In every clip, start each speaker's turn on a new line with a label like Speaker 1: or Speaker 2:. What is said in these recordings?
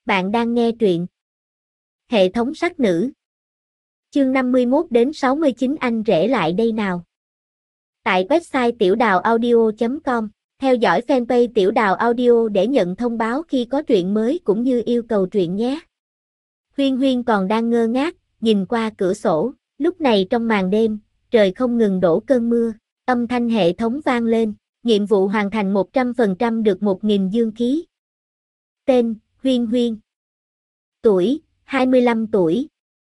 Speaker 1: Bạn đang nghe truyện Hệ thống sắc nữ. Chương 51 đến 69 anh rể lại đây nào. Tại website tiểudàuaudio.com, theo dõi fanpage Tiểu Đào Audio để nhận thông báo khi có truyện mới cũng như yêu cầu truyện nhé. Huyên Huyên còn đang ngơ ngác, nhìn qua cửa sổ, lúc này trong màn đêm, trời không ngừng đổ cơn mưa, âm thanh hệ thống vang lên, nhiệm vụ hoàn thành 100% được 1000 dương khí. Tên, Huyên Huyên. Tuổi, 25 tuổi.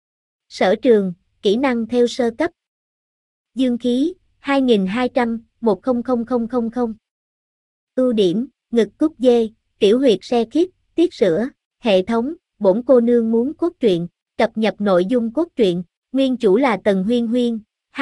Speaker 1: Sở trường, kỹ năng theo sơ cấp. Dương khí, 2200, 100000. Ưu điểm, ngực cúc dê, tiểu huyệt se khít, tiết sữa. Hệ thống, bổn cô nương muốn cốt truyện, cập nhật nội dung cốt truyện. Nguyên chủ là Tần Huyên Huyên,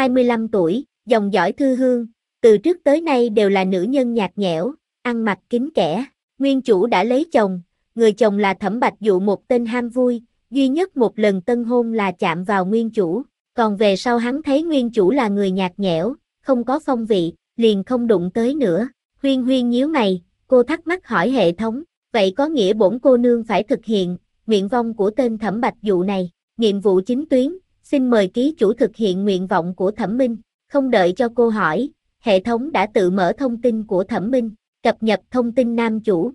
Speaker 1: 25 tuổi, dòng dõi thư hương, từ trước tới nay đều là nữ nhân nhạt nhẽo, ăn mặc kín kẽ. Nguyên chủ đã lấy chồng, người chồng là Thẩm Bạch Dụ, một tên ham vui, duy nhất một lần tân hôn là chạm vào nguyên chủ, còn về sau hắn thấy nguyên chủ là người nhạt nhẽo, không có phong vị, liền không đụng tới nữa. Huyên Huyên nhíu mày, cô thắc mắc hỏi hệ thống, vậy có nghĩa bổn cô nương phải thực hiện nguyện vọng của tên Thẩm Bạch Dụ này? Nhiệm vụ chính tuyến, xin mời ký chủ thực hiện nguyện vọng của Thẩm Minh. Không đợi cho cô hỏi, hệ thống đã tự mở thông tin của Thẩm Minh, cập nhật thông tin nam chủ.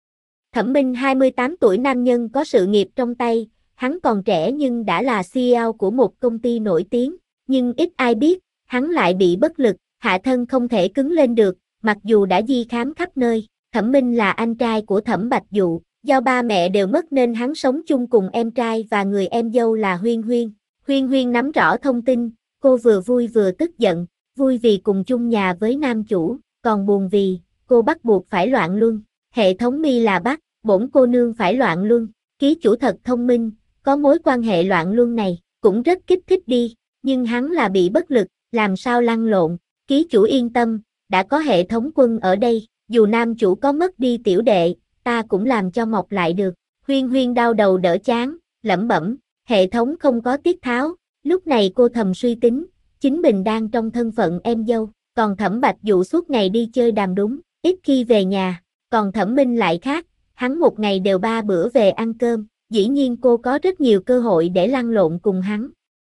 Speaker 1: Thẩm Minh 28 tuổi, nam nhân có sự nghiệp trong tay, hắn còn trẻ nhưng đã là CEO của một công ty nổi tiếng, nhưng ít ai biết, hắn lại bị bất lực, hạ thân không thể cứng lên được, mặc dù đã đi khám khắp nơi. Thẩm Minh là anh trai của Thẩm Bạch Dụ, do ba mẹ đều mất nên hắn sống chung cùng em trai và người em dâu là Huyên Huyên. Huyên Huyên nắm rõ thông tin, cô vừa vui vừa tức giận, vui vì cùng chung nhà với nam chủ, còn buồn vì cô bắt buộc phải loạn luân. Hệ thống mi là bắt bổn cô nương phải loạn luân. Ký chủ thật thông minh, có mối quan hệ loạn luân này, cũng rất kích thích đi, nhưng hắn là bị bất lực, làm sao lăn lộn. Ký chủ yên tâm, đã có hệ thống quân ở đây, dù nam chủ có mất đi tiểu đệ, ta cũng làm cho mọc lại được. Huyên Huyên đau đầu đỡ chán, lẩm bẩm, hệ thống không có tiết tháo. Lúc này cô thầm suy tính, chính mình đang trong thân phận em dâu, còn Thẩm Bạch Dụ suốt ngày đi chơi đàm đúng, ít khi về nhà, còn Thẩm Minh lại khác, hắn một ngày đều 3 bữa về ăn cơm, dĩ nhiên cô có rất nhiều cơ hội để lăn lộn cùng hắn.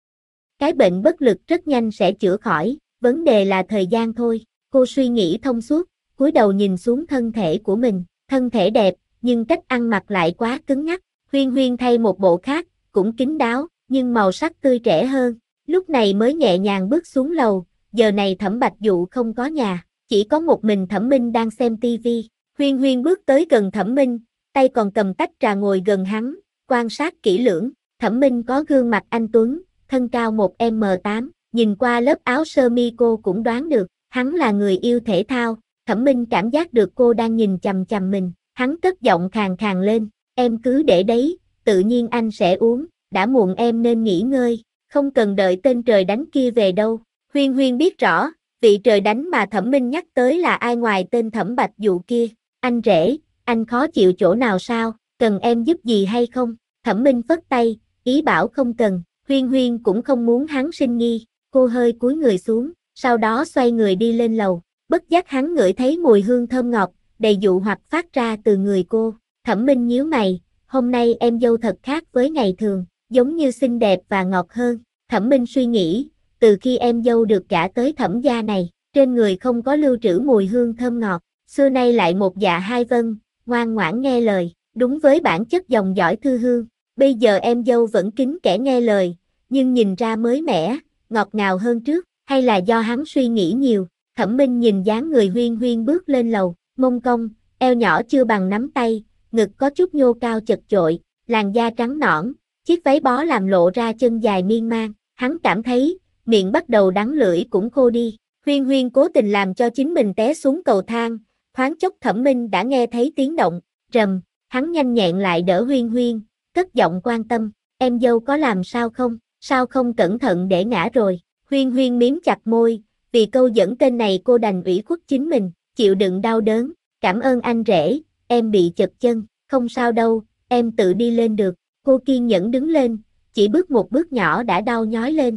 Speaker 1: Cái bệnh bất lực rất nhanh sẽ chữa khỏi, vấn đề là thời gian thôi. Cô suy nghĩ thông suốt, cúi đầu nhìn xuống thân thể của mình, thân thể đẹp, nhưng cách ăn mặc lại quá cứng nhắc. Huyên Huyên thay một bộ khác, cũng kín đáo, nhưng màu sắc tươi trẻ hơn. Lúc này mới nhẹ nhàng bước xuống lầu, giờ này Thẩm Bạch Dụ không có nhà, chỉ có một mình Thẩm Minh đang xem tivi. Huyên Huyên bước tới gần Thẩm Minh, tay còn cầm tách trà ngồi gần hắn, quan sát kỹ lưỡng. Thẩm Minh có gương mặt anh tuấn, thân cao 1m8, nhìn qua lớp áo sơ mi cô cũng đoán được, hắn là người yêu thể thao. Thẩm Minh cảm giác được cô đang nhìn chằm chằm mình, hắn cất giọng khàn khàn lên, em cứ để đấy, tự nhiên anh sẽ uống, đã muộn em nên nghỉ ngơi, không cần đợi tên trời đánh kia về đâu. Huyên Huyên biết rõ, vị trời đánh mà Thẩm Minh nhắc tới là ai ngoài tên Thẩm Bạch Dụ kia. Anh rể, anh khó chịu chỗ nào sao, cần em giúp gì hay không? Thẩm Minh phất tay, ý bảo không cần. Huyên Huyên cũng không muốn hắn sinh nghi, cô hơi cúi người xuống, sau đó xoay người đi lên lầu. Bất giác hắn ngửi thấy mùi hương thơm ngọt, đầy dụ hoặc phát ra từ người cô. Thẩm Minh nhíu mày, hôm nay em dâu thật khác với ngày thường, giống như xinh đẹp và ngọt hơn. Thẩm Minh suy nghĩ, từ khi em dâu được gả tới Thẩm gia này, trên người không có lưu trữ mùi hương thơm ngọt, xưa nay lại một dạ hai vâng, ngoan ngoãn nghe lời, đúng với bản chất dòng dõi thư hương. Bây giờ em dâu vẫn kín kẽ nghe lời, nhưng nhìn ra mới mẻ, ngọt ngào hơn trước, hay là do hắn suy nghĩ nhiều. Thẩm Minh nhìn dáng người Huyên Huyên bước lên lầu, mông cong, eo nhỏ chưa bằng nắm tay, ngực có chút nhô cao chật chội, làn da trắng nõn, chiếc váy bó làm lộ ra chân dài miên man. Hắn cảm thấy, miệng bắt đầu đắng lưỡi cũng khô đi. Huyên Huyên cố tình làm cho chính mình té xuống cầu thang, thoáng chốc Thẩm Minh đã nghe thấy tiếng động, rầm, hắn nhanh nhẹn lại đỡ Huyên Huyên, cất giọng quan tâm, em dâu có làm sao không, sao không cẩn thận để ngã rồi. Huyên Huyên miếm chặt môi, vì câu dẫn tên này cô đành ủy khuất chính mình, chịu đựng đau đớn, cảm ơn anh rể, em bị chật chân, không sao đâu, em tự đi lên được. Cô kiên nhẫn đứng lên, chỉ bước một bước nhỏ đã đau nhói lên,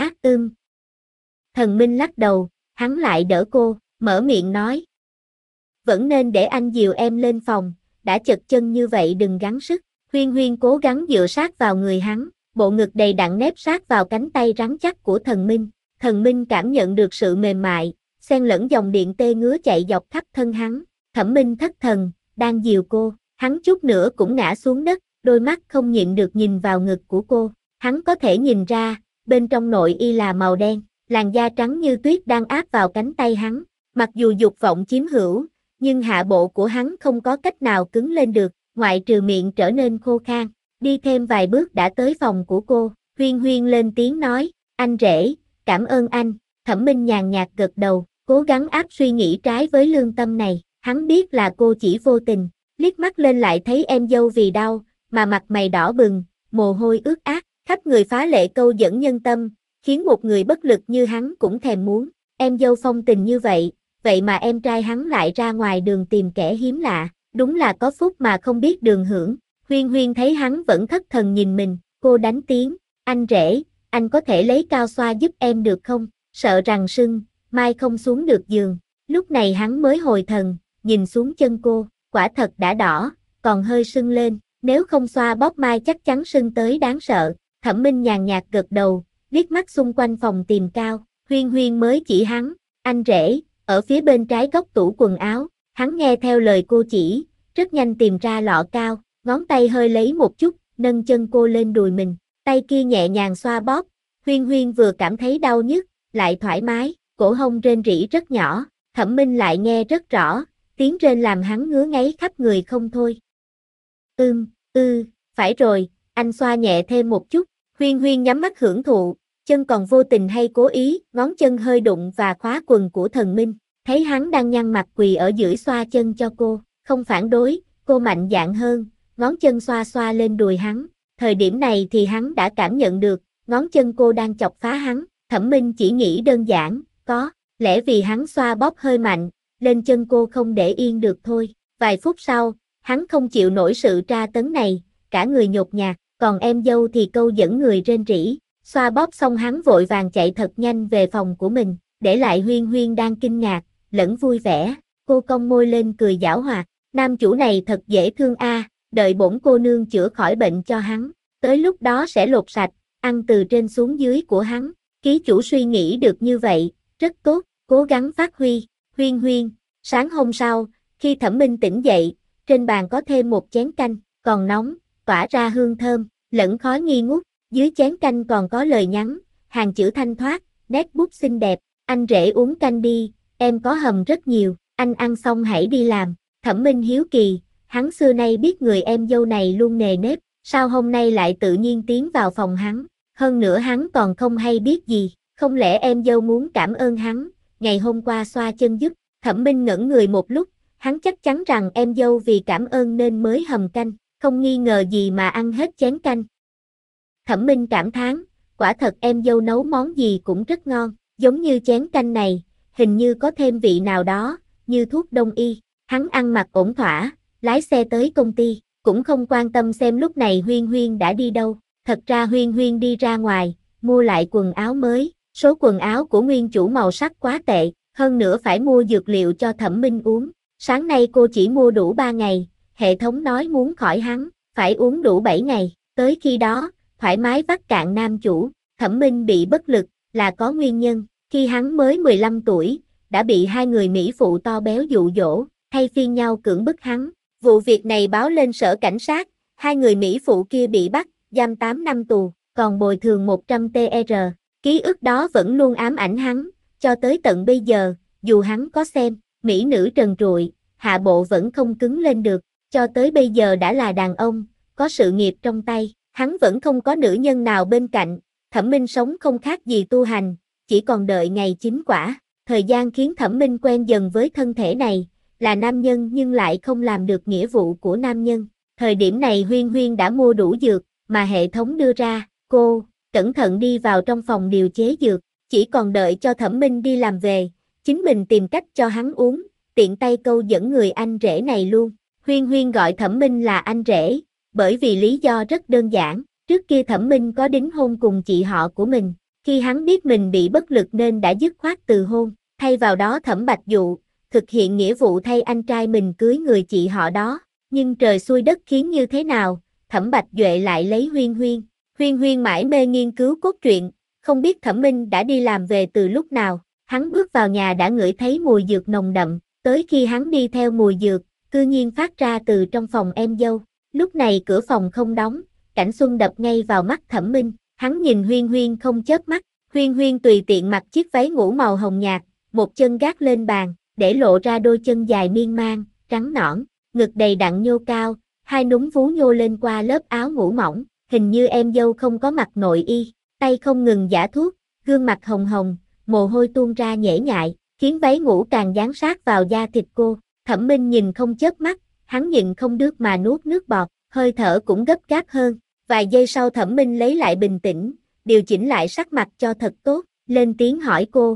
Speaker 1: Thần Minh lắc đầu, hắn lại đỡ cô, mở miệng nói. Vẫn nên để anh dìu em lên phòng, đã chật chân như vậy đừng gắng sức. Huyên Huyên cố gắng dựa sát vào người hắn, bộ ngực đầy đặn nép sát vào cánh tay rắn chắc của Thần Minh. Thần Minh cảm nhận được sự mềm mại, xen lẫn dòng điện tê ngứa chạy dọc khắp thân hắn. Thẩm Minh thất thần, đang dìu cô, hắn chút nữa cũng ngã xuống đất, đôi mắt không nhịn được nhìn vào ngực của cô. Hắn có thể nhìn ra, bên trong nội y là màu đen, làn da trắng như tuyết đang áp vào cánh tay hắn. Mặc dù dục vọng chiếm hữu, nhưng hạ bộ của hắn không có cách nào cứng lên được, ngoại trừ miệng trở nên khô khan. Đi thêm vài bước đã tới phòng của cô, Huyên Huyên lên tiếng nói, anh rể, cảm ơn anh. Thẩm Minh nhàn nhạt gật đầu, cố gắng áp suy nghĩ trái với lương tâm này. Hắn biết là cô chỉ vô tình, liếc mắt lên lại thấy em dâu vì đau, mà mặt mày đỏ bừng, mồ hôi ướt át, khắp người phá lệ câu dẫn nhân tâm, khiến một người bất lực như hắn cũng thèm muốn. Em dâu phong tình như vậy, vậy mà em trai hắn lại ra ngoài đường tìm kẻ hiếm lạ, đúng là có phúc mà không biết đường hưởng. Huyên Huyên thấy hắn vẫn thất thần nhìn mình, cô đánh tiếng, anh rể, anh có thể lấy cao xoa giúp em được không, sợ rằng sưng, mai không xuống được giường. Lúc này hắn mới hồi thần, nhìn xuống chân cô, quả thật đã đỏ, còn hơi sưng lên, nếu không xoa bóp mai chắc chắn sưng tới đáng sợ. Thẩm Minh nhàn nhạt gật đầu, liếc mắt xung quanh phòng tìm cao, Huyên Huyên mới chỉ hắn, anh rể, ở phía bên trái góc tủ quần áo. Hắn nghe theo lời cô chỉ, rất nhanh tìm ra lọ cao, ngón tay hơi lấy một chút, nâng chân cô lên đùi mình, tay kia nhẹ nhàng xoa bóp. Huyên Huyên vừa cảm thấy đau nhức, lại thoải mái, cổ hông rên rỉ rất nhỏ, Thẩm Minh lại nghe rất rõ, tiếng rên làm hắn ngứa ngáy khắp người không thôi. Phải rồi, anh xoa nhẹ thêm một chút. Huyên Huyên nhắm mắt hưởng thụ, chân còn vô tình hay cố ý, ngón chân hơi đụng và khóa quần của Thần Minh, thấy hắn đang nhăn mặt quỳ ở giữa xoa chân cho cô, không phản đối, cô mạnh dạn hơn, ngón chân xoa xoa lên đùi hắn. Thời điểm này thì hắn đã cảm nhận được, ngón chân cô đang chọc phá hắn. Thẩm Minh chỉ nghĩ đơn giản, có lẽ vì hắn xoa bóp hơi mạnh, lên chân cô không để yên được thôi. Vài phút sau, hắn không chịu nổi sự tra tấn này, cả người nhột nhạt, còn em dâu thì câu dẫn người rên rỉ. Xoa bóp xong hắn vội vàng chạy thật nhanh về phòng của mình, để lại Huyên Huyên đang kinh ngạc, lẫn vui vẻ. Cô cong môi lên cười giảo hoạt, nam chủ này thật dễ thương a, đợi bổn cô nương chữa khỏi bệnh cho hắn, tới lúc đó sẽ lột sạch, ăn từ trên xuống dưới của hắn. Ký chủ suy nghĩ được như vậy, rất tốt, cố gắng phát huy. Huyên Huyên. Sáng hôm sau, khi Thẩm Minh tỉnh dậy, trên bàn có thêm một chén canh, còn nóng, tỏa ra hương thơm, lẫn khói nghi ngút. Dưới chén canh còn có lời nhắn, hàng chữ thanh thoát, nét bút xinh đẹp. Anh rể uống canh đi, em có hầm rất nhiều, anh ăn xong hãy đi làm. Thẩm Minh hiếu kỳ, hắn xưa nay biết người em dâu này luôn nề nếp, sao hôm nay lại tự nhiên tiến vào phòng hắn, hơn nữa hắn còn không hay biết gì, không lẽ em dâu muốn cảm ơn hắn, ngày hôm qua xoa chân giúp. Thẩm Minh ngẩn người một lúc, hắn chắc chắn rằng em dâu vì cảm ơn nên mới hầm canh, không nghi ngờ gì mà ăn hết chén canh. Thẩm Minh cảm thán, quả thật em dâu nấu món gì cũng rất ngon, giống như chén canh này, hình như có thêm vị nào đó, như thuốc đông y. Hắn ăn mặc ổn thỏa, lái xe tới công ty, cũng không quan tâm xem lúc này Huyên Huyên đã đi đâu. Thật ra Huyên Huyên đi ra ngoài, mua lại quần áo mới, số quần áo của nguyên chủ màu sắc quá tệ, hơn nữa phải mua dược liệu cho Thẩm Minh uống. Sáng nay cô chỉ mua đủ 3 ngày, hệ thống nói muốn khỏi hắn, phải uống đủ 7 ngày, tới khi đó, thoải mái vắt cạn nam chủ. Thẩm Minh bị bất lực, là có nguyên nhân, khi hắn mới 15 tuổi, đã bị hai người mỹ phụ to béo dụ dỗ, thay phiên nhau cưỡng bức hắn. Vụ việc này báo lên sở cảnh sát, hai người mỹ phụ kia bị bắt, giam 8 năm tù, còn bồi thường 100 TR. Ký ức đó vẫn luôn ám ảnh hắn, cho tới tận bây giờ, dù hắn có xem, mỹ nữ trần trụi, hạ bộ vẫn không cứng lên được, cho tới bây giờ đã là đàn ông, có sự nghiệp trong tay, hắn vẫn không có nữ nhân nào bên cạnh. Thẩm Minh sống không khác gì tu hành, chỉ còn đợi ngày chín quả. Thời gian khiến Thẩm Minh quen dần với thân thể này, là nam nhân nhưng lại không làm được nghĩa vụ của nam nhân. Thời điểm này Huyên Huyên đã mua đủ dược, mà hệ thống đưa ra, cô, cẩn thận đi vào trong phòng điều chế dược, chỉ còn đợi cho Thẩm Minh đi làm về, chính mình tìm cách cho hắn uống, tiện tay câu dẫn người anh rể này luôn. Huyên Huyên gọi Thẩm Minh là anh rể, bởi vì lý do rất đơn giản, trước kia Thẩm Minh có đính hôn cùng chị họ của mình, khi hắn biết mình bị bất lực nên đã dứt khoát từ hôn, thay vào đó Thẩm Bạch Dụ, thực hiện nghĩa vụ thay anh trai mình cưới người chị họ đó, nhưng trời xui đất khiến như thế nào, Thẩm Bạch Duệ lại lấy Huyên Huyên. Huyên Huyên mải mê nghiên cứu cốt truyện, không biết Thẩm Minh đã đi làm về từ lúc nào. Hắn bước vào nhà đã ngửi thấy mùi dược nồng đậm, tới khi hắn đi theo mùi dược, cư nhiên phát ra từ trong phòng em dâu. Lúc này cửa phòng không đóng, cảnh xuân đập ngay vào mắt Thẩm Minh, hắn nhìn Huyên Huyên không chớp mắt. Huyên Huyên tùy tiện mặc chiếc váy ngủ màu hồng nhạt, một chân gác lên bàn, để lộ ra đôi chân dài miên man, trắng nõn, ngực đầy đặn nhô cao, hai núm vú nhô lên qua lớp áo ngủ mỏng, hình như em dâu không có mặc nội y, tay không ngừng giã thuốc, gương mặt hồng hồng, mồ hôi tuôn ra nhễ nhại, khiến váy ngủ càng dán sát vào da thịt cô. Thẩm Minh nhìn không chớp mắt, hắn nhịn không được mà nuốt nước bọt, hơi thở cũng gấp gáp hơn. Vài giây sau Thẩm Minh lấy lại bình tĩnh, điều chỉnh lại sắc mặt cho thật tốt, lên tiếng hỏi cô.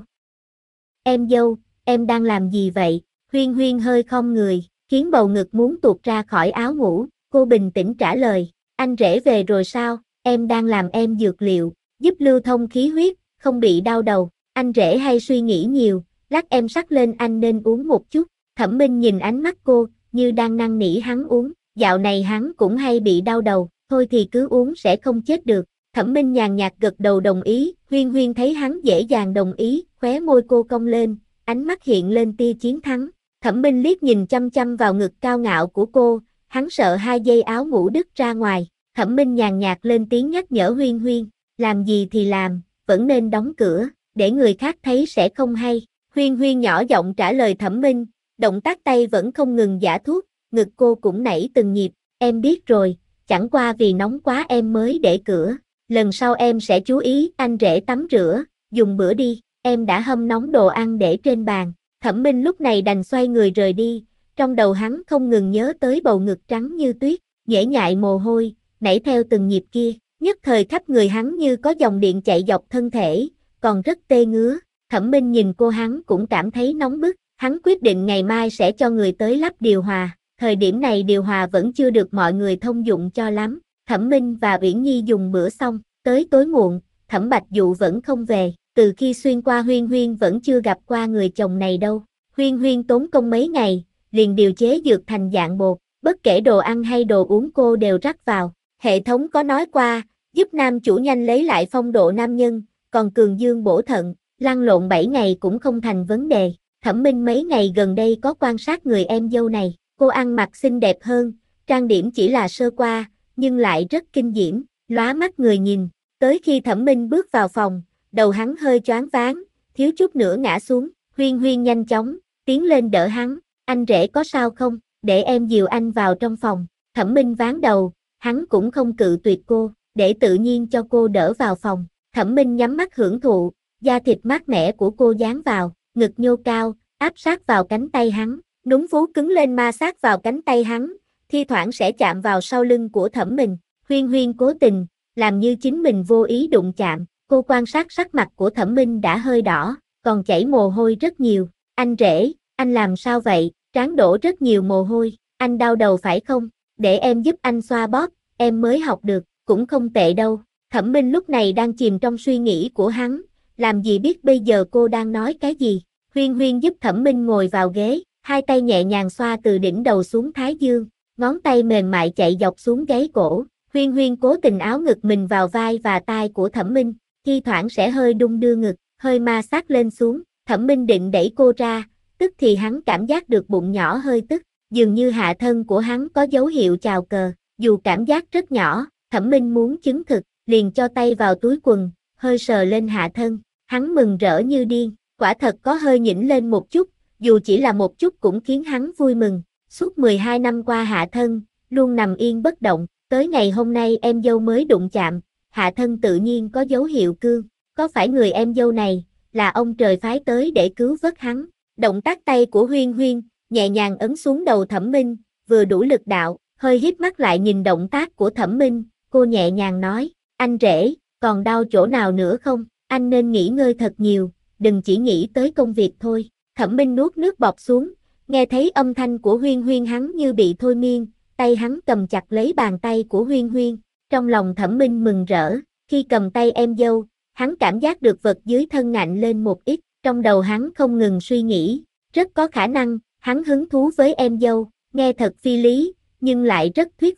Speaker 1: Em dâu, em đang làm gì vậy? Huyên Huyên hơi khom người, khiến bầu ngực muốn tuột ra khỏi áo ngủ, cô bình tĩnh trả lời, anh rể về rồi sao? Em đang làm em dược liệu, giúp lưu thông khí huyết, không bị đau đầu. Anh rể hay suy nghĩ nhiều, lát em sắc lên anh nên uống một chút. Thẩm Minh nhìn ánh mắt cô, như đang năn nỉ hắn uống, dạo này hắn cũng hay bị đau đầu, thôi thì cứ uống sẽ không chết được. Thẩm Minh nhàn nhạt gật đầu đồng ý, Huyên Huyên thấy hắn dễ dàng đồng ý, khóe môi cô cong lên, ánh mắt hiện lên tia chiến thắng. Thẩm Minh liếc nhìn chăm chăm vào ngực cao ngạo của cô, hắn sợ hai dây áo ngủ đứt ra ngoài. Thẩm Minh nhàn nhạt lên tiếng nhắc nhở Huyên Huyên, làm gì thì làm, vẫn nên đóng cửa, để người khác thấy sẽ không hay. Huyên Huyên nhỏ giọng trả lời Thẩm Minh, động tác tay vẫn không ngừng giã thuốc, ngực cô cũng nảy từng nhịp, em biết rồi, chẳng qua vì nóng quá em mới để cửa. Lần sau em sẽ chú ý, anh rể tắm rửa, dùng bữa đi, em đã hâm nóng đồ ăn để trên bàn. Thẩm Minh lúc này đành xoay người rời đi, trong đầu hắn không ngừng nhớ tới bầu ngực trắng như tuyết, nhễ nhại mồ hôi, nảy theo từng nhịp kia, nhất thời khắp người hắn như có dòng điện chạy dọc thân thể, còn rất tê ngứa. Thẩm Minh nhìn cô hắn cũng cảm thấy nóng bức, hắn quyết định ngày mai sẽ cho người tới lắp điều hòa, thời điểm này điều hòa vẫn chưa được mọi người thông dụng cho lắm. Thẩm Minh và Uyển Nhi dùng bữa xong, tới tối muộn, Thẩm Bạch Dụ vẫn không về, từ khi xuyên qua Huyên Huyên vẫn chưa gặp qua người chồng này đâu. Huyên Huyên tốn công mấy ngày, liền điều chế dược thành dạng bột, bất kể đồ ăn hay đồ uống cô đều rắc vào. Hệ thống có nói qua, giúp nam chủ nhanh lấy lại phong độ nam nhân, còn cường dương bổ thận, lăn lộn 7 ngày cũng không thành vấn đề. Thẩm Minh mấy ngày gần đây có quan sát người em dâu này, cô ăn mặc xinh đẹp hơn, trang điểm chỉ là sơ qua, nhưng lại rất kinh diễm, lóa mắt người nhìn. Tới khi Thẩm Minh bước vào phòng, đầu hắn hơi choáng váng, thiếu chút nữa ngã xuống. Huyên Huyên nhanh chóng tiến lên đỡ hắn, anh rể có sao không, để em dìu anh vào trong phòng. Thẩm Minh ván đầu, hắn cũng không cự tuyệt cô, để tự nhiên cho cô đỡ vào phòng. Thẩm Minh nhắm mắt hưởng thụ, da thịt mát mẻ của cô dán vào, ngực nhô cao, áp sát vào cánh tay hắn, núm vú cứng lên ma sát vào cánh tay hắn, thi thoảng sẽ chạm vào sau lưng của Thẩm Minh. Huyên Huyên cố tình, làm như chính mình vô ý đụng chạm, cô quan sát sắc mặt của Thẩm Minh đã hơi đỏ, còn chảy mồ hôi rất nhiều. Anh rể, anh làm sao vậy, trán đổ rất nhiều mồ hôi, anh đau đầu phải không, để em giúp anh xoa bóp, em mới học được, cũng không tệ đâu. Thẩm Minh lúc này đang chìm trong suy nghĩ của hắn, làm gì biết bây giờ cô đang nói cái gì. Huyên Huyên giúp Thẩm Minh ngồi vào ghế, hai tay nhẹ nhàng xoa từ đỉnh đầu xuống thái dương, ngón tay mềm mại chạy dọc xuống gáy cổ. Huyên Huyên cố tình áo ngực mình vào vai và tai của Thẩm Minh, thi thoảng sẽ hơi đung đưa ngực, hơi ma sát lên xuống. Thẩm Minh định đẩy cô ra, tức thì hắn cảm giác được bụng nhỏ hơi tức, dường như hạ thân của hắn có dấu hiệu chào cờ, dù cảm giác rất nhỏ. Thẩm Minh muốn chứng thực, liền cho tay vào túi quần, hơi sờ lên hạ thân, hắn mừng rỡ như điên, quả thật có hơi nhỉnh lên một chút, dù chỉ là một chút cũng khiến hắn vui mừng. Suốt 12 năm qua hạ thân, luôn nằm yên bất động, tới ngày hôm nay em dâu mới đụng chạm, hạ thân tự nhiên có dấu hiệu cương, có phải người em dâu này, là ông trời phái tới để cứu vớt hắn. Động tác tay của Huyên Huyên, nhẹ nhàng ấn xuống đầu Thẩm Minh, vừa đủ lực đạo, hơi híp mắt lại nhìn động tác của Thẩm Minh, cô nhẹ nhàng nói, anh rể, còn đau chỗ nào nữa không, anh nên nghỉ ngơi thật nhiều, đừng chỉ nghĩ tới công việc thôi. Thẩm Minh nuốt nước bọt xuống, nghe thấy âm thanh của Huyên Huyên hắn như bị thôi miên, tay hắn cầm chặt lấy bàn tay của Huyên Huyên, trong lòng Thẩm Minh mừng rỡ, khi cầm tay em dâu, hắn cảm giác được vật dưới thân ngạnh lên một ít, trong đầu hắn không ngừng suy nghĩ, rất có khả năng, hắn hứng thú với em dâu, nghe thật phi lý, nhưng lại rất thuyết phục.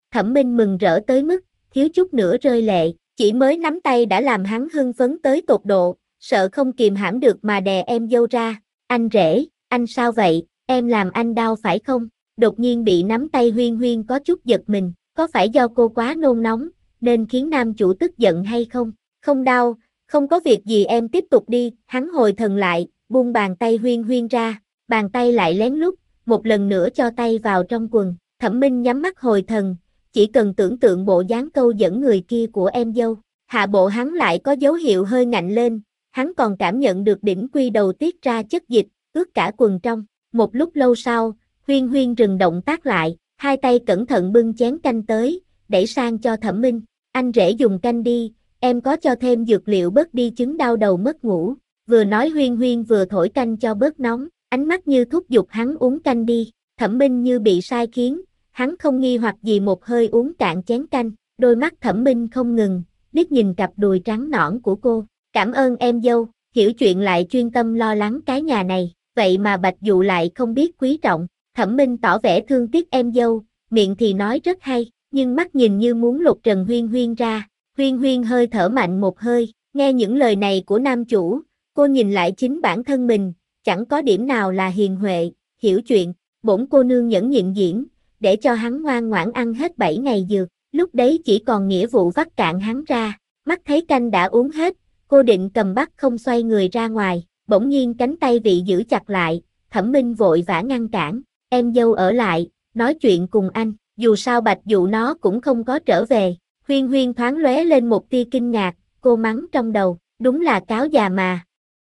Speaker 1: Thẩm Minh mừng rỡ tới mức, thiếu chút nữa rơi lệ, chỉ mới nắm tay đã làm hắn hưng phấn tới tột độ, sợ không kìm hãm được mà đè em dâu ra. Anh rể, anh sao vậy, em làm anh đau phải không? Đột nhiên bị nắm tay Huyên Huyên có chút giật mình, có phải do cô quá nôn nóng, nên khiến nam chủ tức giận hay không? Không đau, không có việc gì em tiếp tục đi, hắn hồi thần lại, buông bàn tay Huyên Huyên ra, bàn tay lại lén lút, một lần nữa cho tay vào trong quần. Thẩm Minh nhắm mắt hồi thần, chỉ cần tưởng tượng bộ dáng câu dẫn người kia của em dâu, hạ bộ hắn lại có dấu hiệu hơi ngạnh lên, hắn còn cảm nhận được đỉnh quy đầu tiết ra chất dịch, ướt cả quần trong. Một lúc lâu sau, Huyên Huyên dừng động tác lại, hai tay cẩn thận bưng chén canh tới, đẩy sang cho Thẩm Minh. Anh rể dùng canh đi, em có cho thêm dược liệu bớt đi chứng đau đầu mất ngủ. Vừa nói Huyên Huyên vừa thổi canh cho bớt nóng, ánh mắt như thúc giục hắn uống canh đi. Thẩm Minh như bị sai khiến, hắn không nghi hoặc gì một hơi uống cạn chén canh, đôi mắt Thẩm Minh không ngừng, liếc nhìn cặp đùi trắng nõn của cô. Cảm ơn em dâu, hiểu chuyện lại chuyên tâm lo lắng cái nhà này, vậy mà Bạch Dụ lại không biết quý trọng. Thẩm Minh tỏ vẻ thương tiếc em dâu, miệng thì nói rất hay, nhưng mắt nhìn như muốn lột trần Huyên Huyên ra. Huyên Huyên hơi thở mạnh một hơi, nghe những lời này của nam chủ, cô nhìn lại chính bản thân mình, chẳng có điểm nào là hiền huệ, hiểu chuyện. Bổn cô nương nhẫn nhịn diễn, để cho hắn ngoan ngoãn ăn hết 7 ngày dược, lúc đấy chỉ còn nghĩa vụ vắt cạn hắn ra. Mắt thấy canh đã uống hết, cô định cầm bát không xoay người ra ngoài, bỗng nhiên cánh tay vị giữ chặt lại, Thẩm Minh vội vã ngăn cản, em dâu ở lại, nói chuyện cùng anh, dù sao Bạch Dụ nó cũng không có trở về. Huyên Huyên thoáng lóe lên một tia kinh ngạc, cô mắng trong đầu, đúng là cáo già mà.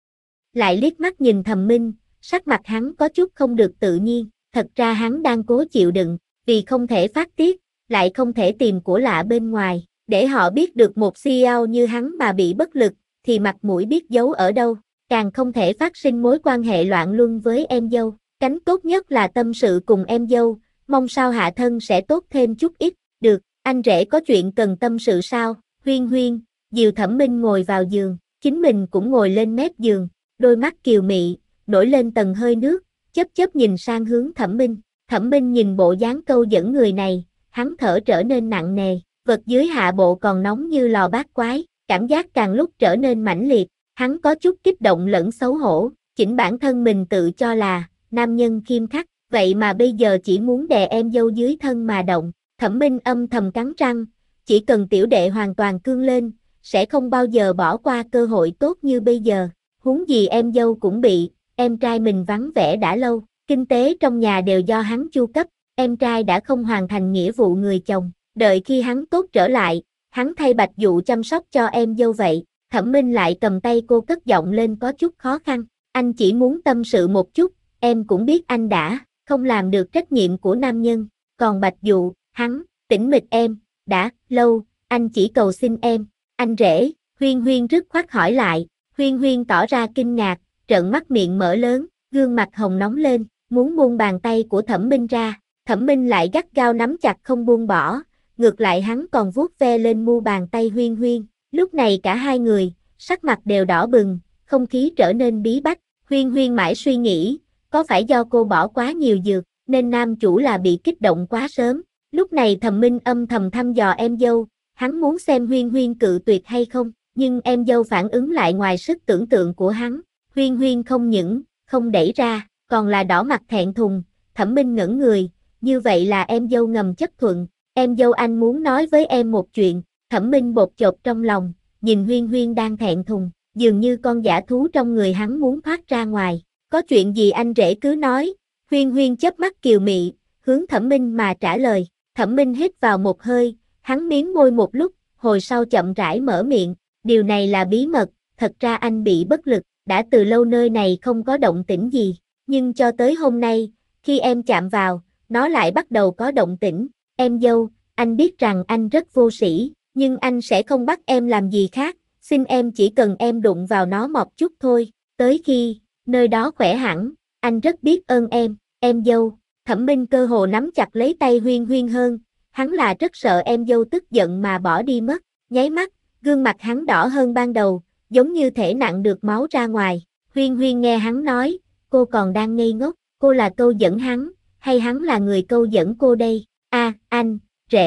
Speaker 1: Lại liếc mắt nhìn Thẩm Minh, sắc mặt hắn có chút không được tự nhiên, thật ra hắn đang cố chịu đựng, vì không thể phát tiết, lại không thể tìm của lạ bên ngoài, để họ biết được một CEO như hắn mà bị bất lực, thì mặt mũi biết giấu ở đâu, càng không thể phát sinh mối quan hệ loạn luân với em dâu. Cánh tốt nhất là tâm sự cùng em dâu, mong sao hạ thân sẽ tốt thêm chút ít. Được, anh rể có chuyện cần tâm sự sao? Huyên Huyên dìu Thẩm Minh ngồi vào giường, chính mình cũng ngồi lên mép giường, đôi mắt kiều mị, nổi lên tầng hơi nước, chớp chớp nhìn sang hướng Thẩm Minh. Thẩm Minh nhìn bộ dáng câu dẫn người này, hắn thở trở nên nặng nề, vật dưới hạ bộ còn nóng như lò bát quái, cảm giác càng lúc trở nên mãnh liệt, hắn có chút kích động lẫn xấu hổ, chỉnh bản thân mình tự cho là nam nhân khiêm khắc, vậy mà bây giờ chỉ muốn đè em dâu dưới thân mà động. Thẩm Minh âm thầm cắn răng, chỉ cần tiểu đệ hoàn toàn cương lên, sẽ không bao giờ bỏ qua cơ hội tốt như bây giờ. Huống gì em dâu cũng bị em trai mình vắng vẻ đã lâu, kinh tế trong nhà đều do hắn chu cấp, em trai đã không hoàn thành nghĩa vụ người chồng, đợi khi hắn tốt trở lại, hắn thay Bạch Dụ chăm sóc cho em dâu vậy. Thẩm Minh lại cầm tay cô cất giọng lên có chút khó khăn, anh chỉ muốn tâm sự một chút, em cũng biết anh đã không làm được trách nhiệm của nam nhân, còn Bạch Dụ, hắn tĩnh mịch em, đã lâu, anh chỉ cầu xin em. Anh rể, Huyên Huyên dứt khoát hỏi lại. Huyên Huyên tỏ ra kinh ngạc, trợn mắt miệng mở lớn, gương mặt hồng nóng lên, muốn buông bàn tay của Thẩm Minh ra. Thẩm Minh lại gắt gao nắm chặt không buông bỏ, ngược lại hắn còn vuốt ve lên mu bàn tay Huyên Huyên. Lúc này cả hai người, sắc mặt đều đỏ bừng, không khí trở nên bí bách. Huyên Huyên mãi suy nghĩ, có phải do cô bỏ quá nhiều dược, nên nam chủ là bị kích động quá sớm. Lúc này Thẩm Minh âm thầm thăm dò em dâu, hắn muốn xem Huyên Huyên cự tuyệt hay không, nhưng em dâu phản ứng lại ngoài sức tưởng tượng của hắn. Huyên Huyên không những không đẩy ra, còn là đỏ mặt thẹn thùng. Thẩm Minh ngẩn người, như vậy là em dâu ngầm chấp thuận. Em dâu anh muốn nói với em một chuyện. Thẩm Minh bột chột trong lòng, nhìn Huyên Huyên đang thẹn thùng, dường như con dã thú trong người hắn muốn thoát ra ngoài. Có chuyện gì anh rể cứ nói. Huyên Huyên chớp mắt kiều mị, hướng Thẩm Minh mà trả lời. Thẩm Minh hít vào một hơi, hắn miếm môi một lúc, hồi sau chậm rãi mở miệng. Điều này là bí mật, thật ra anh bị bất lực, đã từ lâu nơi này không có động tĩnh gì. Nhưng cho tới hôm nay, khi em chạm vào, nó lại bắt đầu có động tĩnh. Em dâu, anh biết rằng anh rất vô sĩ, nhưng anh sẽ không bắt em làm gì khác. Xin em chỉ cần em đụng vào nó một chút thôi. Tới khi nơi đó khỏe hẳn, anh rất biết ơn em dâu. Thẩm Minh cơ hồ nắm chặt lấy tay Huyên Huyên hơn, hắn là rất sợ em dâu tức giận mà bỏ đi mất. Nháy mắt, gương mặt hắn đỏ hơn ban đầu, giống như thể nặn được máu ra ngoài. Huyên Huyên nghe hắn nói, cô còn đang ngây ngốc, cô là câu dẫn hắn, hay hắn là người câu dẫn cô đây? À, anh, rể,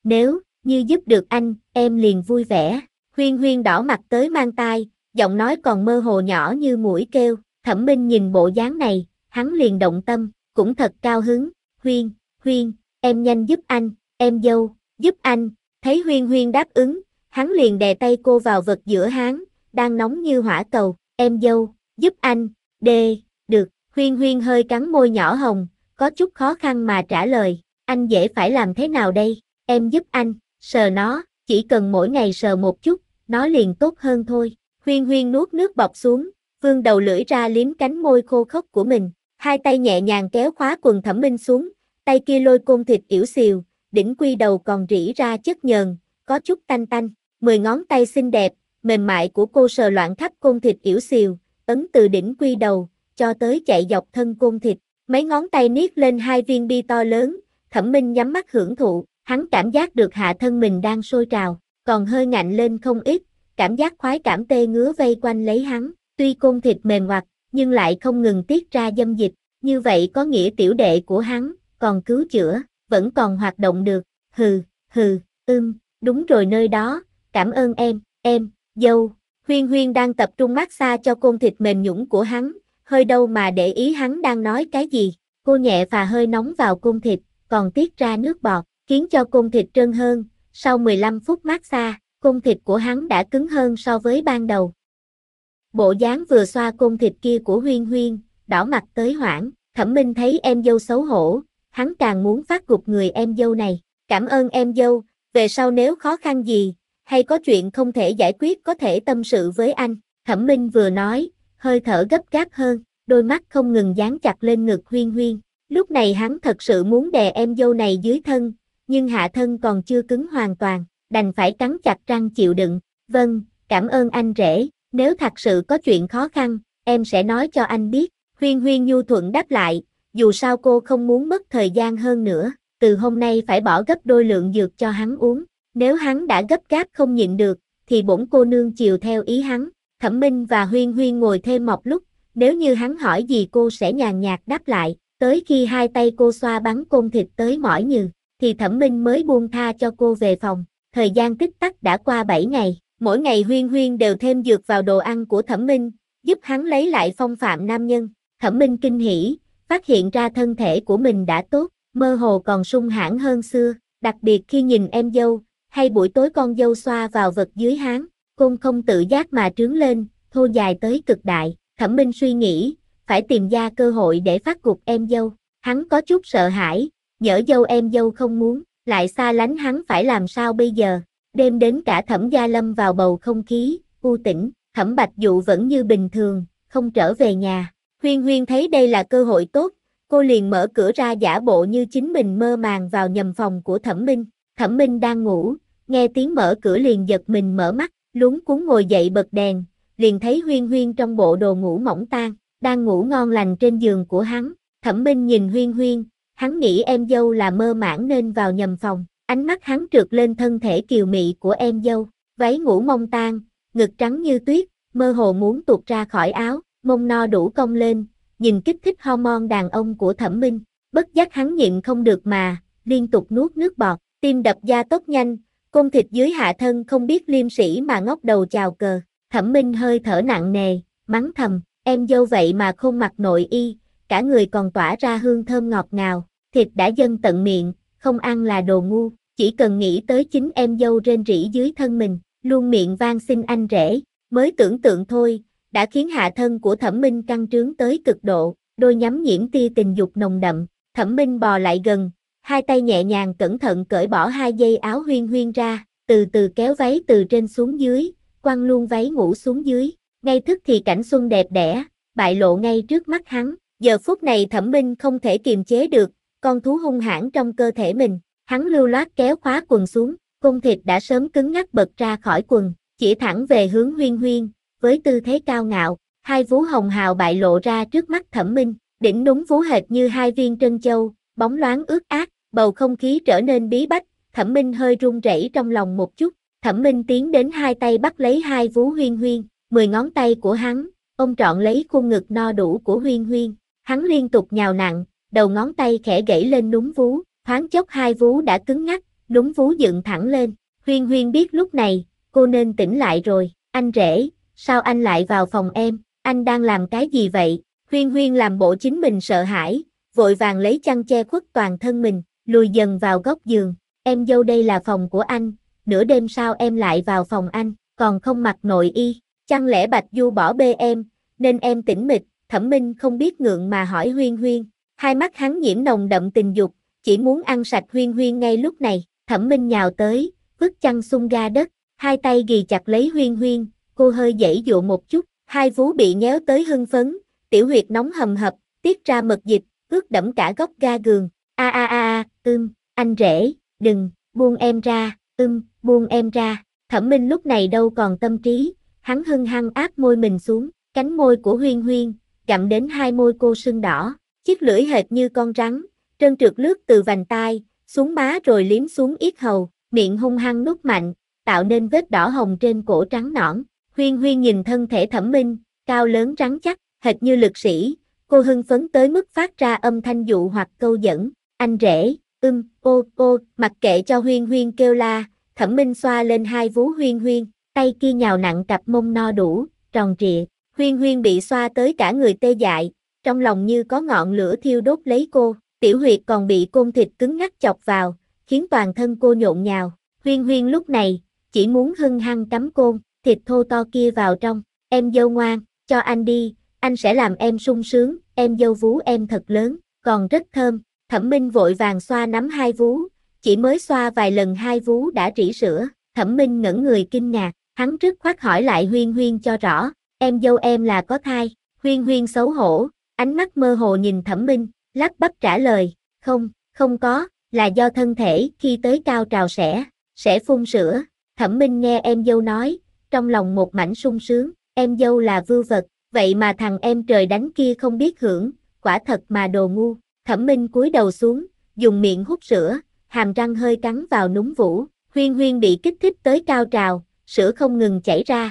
Speaker 1: nếu như giúp được anh, em liền vui vẻ. Huyên Huyên đỏ mặt tới mang tai, giọng nói còn mơ hồ nhỏ như muỗi kêu. Thẩm Minh nhìn bộ dáng này, hắn liền động tâm, cũng thật cao hứng. Huyên, Huyên, em nhanh giúp anh, em dâu, giúp anh. Thấy Huyên Huyên đáp ứng, hắn liền đè tay cô vào vật giữa háng, đang nóng như hỏa cầu. Em dâu, giúp anh, được. Huyên Huyên hơi cắn môi nhỏ hồng, có chút khó khăn mà trả lời. Anh dễ phải làm thế nào đây? Em giúp anh, sờ nó, chỉ cần mỗi ngày sờ một chút, nó liền tốt hơn thôi. Huyên Huyên nuốt nước bọt xuống, vươn đầu lưỡi ra liếm cánh môi khô khốc của mình. Hai tay nhẹ nhàng kéo khóa quần Thẩm Minh xuống, tay kia lôi côn thịt yểu xìu, đỉnh quy đầu còn rỉ ra chất nhờn, có chút tanh tanh. 10 ngón tay xinh đẹp, mềm mại của cô sờ loạn khắp côn thịt yểu xìu, ấn từ đỉnh quy đầu, cho tới chạy dọc thân côn thịt. Mấy ngón tay niết lên hai viên bi to lớn, Thẩm Minh nhắm mắt hưởng thụ, hắn cảm giác được hạ thân mình đang sôi trào, còn hơi ngạnh lên không ít, cảm giác khoái cảm tê ngứa vây quanh lấy hắn, tuy côn thịt mềm oặt, nhưng lại không ngừng tiết ra dâm dịch, như vậy có nghĩa tiểu đệ của hắn, còn cứu chữa, vẫn còn hoạt động được, đúng rồi nơi đó, cảm ơn em, dâu. Huyên Huyên đang tập trung massage cho côn thịt mềm nhũn của hắn, hơi đâu mà để ý hắn đang nói cái gì, cô nhẹ phà hơi nóng vào côn thịt, còn tiết ra nước bọt, khiến cho côn thịt trơn hơn, sau 15 phút massage, côn thịt của hắn đã cứng hơn so với ban đầu. Bộ dáng vừa xoa côn thịt kia của Huyên Huyên, đỏ mặt tới hoảng, Thẩm Minh thấy em dâu xấu hổ, hắn càng muốn phát gục người em dâu này, cảm ơn em dâu, về sau nếu khó khăn gì, hay có chuyện không thể giải quyết có thể tâm sự với anh. Thẩm Minh vừa nói, hơi thở gấp gáp hơn, đôi mắt không ngừng dán chặt lên ngực Huyên Huyên. Lúc này hắn thật sự muốn đè em dâu này dưới thân, nhưng hạ thân còn chưa cứng hoàn toàn, đành phải cắn chặt răng chịu đựng. Vâng, cảm ơn anh rể, nếu thật sự có chuyện khó khăn, em sẽ nói cho anh biết. Huyên Huyên nhu thuận đáp lại, dù sao cô không muốn mất thời gian hơn nữa, từ hôm nay phải bỏ gấp đôi lượng dược cho hắn uống. Nếu hắn đã gấp gáp không nhịn được, thì bổn cô nương chiều theo ý hắn. Thẩm Minh và Huyên Huyên ngồi thêm một lúc, nếu như hắn hỏi gì cô sẽ nhàn nhạt đáp lại, tới khi hai tay cô xoa bắn côn thịt tới mỏi nhừ, thì Thẩm Minh mới buông tha cho cô về phòng. Thời gian tích tắc đã qua 7 ngày, mỗi ngày Huyên Huyên đều thêm dược vào đồ ăn của Thẩm Minh, giúp hắn lấy lại phong phạm nam nhân. Thẩm Minh kinh hỉ, phát hiện ra thân thể của mình đã tốt, mơ hồ còn sung hãn hơn xưa, đặc biệt khi nhìn em dâu, hay buổi tối con dâu xoa vào vật dưới háng, côn không tự giác mà trướng lên, thô dài tới cực đại. Thẩm Minh suy nghĩ, phải tìm ra cơ hội để phát gục em dâu. Hắn có chút sợ hãi, nhỡ dâu em dâu không muốn, lại xa lánh hắn phải làm sao bây giờ. Đêm đến cả Thẩm gia lâm vào bầu không khí u tĩnh, Thẩm Bạch Dụ vẫn như bình thường, không trở về nhà. Huyên Huyên thấy đây là cơ hội tốt, cô liền mở cửa ra giả bộ như chính mình mơ màng vào nhầm phòng của Thẩm Minh. Thẩm Minh đang ngủ, nghe tiếng mở cửa liền giật mình mở mắt, luống cuống ngồi dậy bật đèn, liền thấy Huyên Huyên trong bộ đồ ngủ mỏng tang, đang ngủ ngon lành trên giường của hắn. Thẩm Minh nhìn Huyên Huyên, hắn nghĩ em dâu là mơ mãn nên vào nhầm phòng, ánh mắt hắn trượt lên thân thể kiều mị của em dâu, váy ngủ mông tang, ngực trắng như tuyết, mơ hồ muốn tuột ra khỏi áo, mông no đủ cong lên, nhìn kích thích hormone đàn ông của Thẩm Minh, bất giác hắn nhịn không được mà, liên tục nuốt nước bọt, tim đập gia tốc nhanh, côn thịt dưới hạ thân không biết liêm sỉ mà ngóc đầu chào cờ. Thẩm Minh hơi thở nặng nề, mắng thầm, em dâu vậy mà không mặc nội y, cả người còn tỏa ra hương thơm ngọt ngào, thịt đã dâng tận miệng, không ăn là đồ ngu, chỉ cần nghĩ tới chính em dâu rên rỉ dưới thân mình, luôn miệng van xin anh rể, mới tưởng tượng thôi, đã khiến hạ thân của Thẩm Minh căng trướng tới cực độ, đôi nhắm nhiễm tia tình dục nồng đậm. Thẩm Minh bò lại gần, hai tay nhẹ nhàng cẩn thận cởi bỏ hai dây áo Huyên Huyên ra, từ từ kéo váy từ trên xuống dưới, quăng luôn váy ngủ xuống dưới, ngay tức thì cảnh xuân đẹp đẽ, bại lộ ngay trước mắt hắn. Giờ phút này Thẩm Minh không thể kiềm chế được, con thú hung hãn trong cơ thể mình, hắn lưu loát kéo khóa quần xuống, côn thịt đã sớm cứng ngắc bật ra khỏi quần, chỉ thẳng về hướng Huyên Huyên, với tư thế cao ngạo, hai vú hồng hào bại lộ ra trước mắt Thẩm Minh, đỉnh đúng vú hệt như hai viên trân châu, bóng loáng ướt át, bầu không khí trở nên bí bách, Thẩm Minh hơi run rẩy trong lòng một chút. Thẩm Minh tiến đến hai tay bắt lấy hai vú Huyên Huyên, 10 ngón tay của hắn ôm trọn lấy khuôn ngực no đủ của Huyên Huyên, hắn liên tục nhào nặn, đầu ngón tay khẽ gảy lên núm vú, thoáng chốc hai vú đã cứng ngắc, lúng vú dựng thẳng lên. Huyên Huyên biết lúc này, cô nên tỉnh lại rồi. Anh rể, sao anh lại vào phòng em? Anh đang làm cái gì vậy? Huyên Huyên làm bộ chính mình sợ hãi, vội vàng lấy chăn che khuất toàn thân mình, lùi dần vào góc giường. Em dâu, đây là phòng của anh, nửa đêm sao em lại vào phòng anh, còn không mặc nội y? Chẳng lẽ Bạch Du bỏ bê em, nên em tỉnh mịch? Thẩm Minh không biết ngượng mà hỏi Huyên Huyên. Hai mắt hắn nhiễm nồng đậm tình dục, chỉ muốn ăn sạch Huyên Huyên ngay lúc này. Thẩm Minh nhào tới, vứt chăn xung ra đất, hai tay ghì chặt lấy Huyên Huyên, cô hơi giãy giụa một chút, hai vú bị nhéo tới hưng phấn, tiểu huyệt nóng hầm hập, tiết ra mật dịch, ướt đẫm cả góc ga giường. Anh rể, đừng, buông em ra, buông em ra. Thẩm Minh lúc này đâu còn tâm trí, hắn hung hăng áp môi mình xuống, cánh môi của Huyên Huyên, gặm đến hai môi cô sưng đỏ, chiếc lưỡi hệt như con rắn, trơn trượt lướt từ vành tai, xuống má rồi liếm xuống yết hầu, miệng hung hăng nuốt mạnh, tạo nên vết đỏ hồng trên cổ trắng nõn. Huyên Huyên nhìn thân thể Thẩm Minh, cao lớn rắn chắc, hệt như lực sĩ, cô hưng phấn tới mức phát ra âm thanh dụ hoặc câu dẫn. Anh rể, mặc kệ cho Huyên Huyên kêu la, Thẩm Minh xoa lên hai vú Huyên Huyên, tay kia nhào nặng cặp mông no đủ, tròn trịa. Huyên Huyên bị xoa tới cả người tê dại, trong lòng như có ngọn lửa thiêu đốt lấy cô, tiểu huyệt còn bị côn thịt cứng ngắc chọc vào, khiến toàn thân cô nhộn nhào. Huyên Huyên lúc này, chỉ muốn hung hăng cắm côn, thịt thô to kia vào trong. Em dâu ngoan, cho anh đi, anh sẽ làm em sung sướng, em dâu vú em thật lớn, còn rất thơm. Thẩm Minh vội vàng xoa nắm hai vú, chỉ mới xoa vài lần hai vú đã rỉ sữa. Thẩm Minh ngẩn người kinh ngạc, hắn trước khoát hỏi lại Huyên Huyên cho rõ, em dâu em là có thai? Huyên Huyên xấu hổ, ánh mắt mơ hồ nhìn Thẩm Minh, lắp bắp trả lời, không có, là do thân thể khi tới cao trào sẽ phun sữa. Thẩm Minh nghe em dâu nói, trong lòng một mảnh sung sướng, em dâu là vưu vật, vậy mà thằng em trời đánh kia không biết hưởng, quả thật mà đồ ngu. Thẩm Minh cúi đầu xuống, dùng miệng hút sữa, hàm răng hơi cắn vào núm vú. Huyên Huyên bị kích thích tới cao trào, sữa không ngừng chảy ra.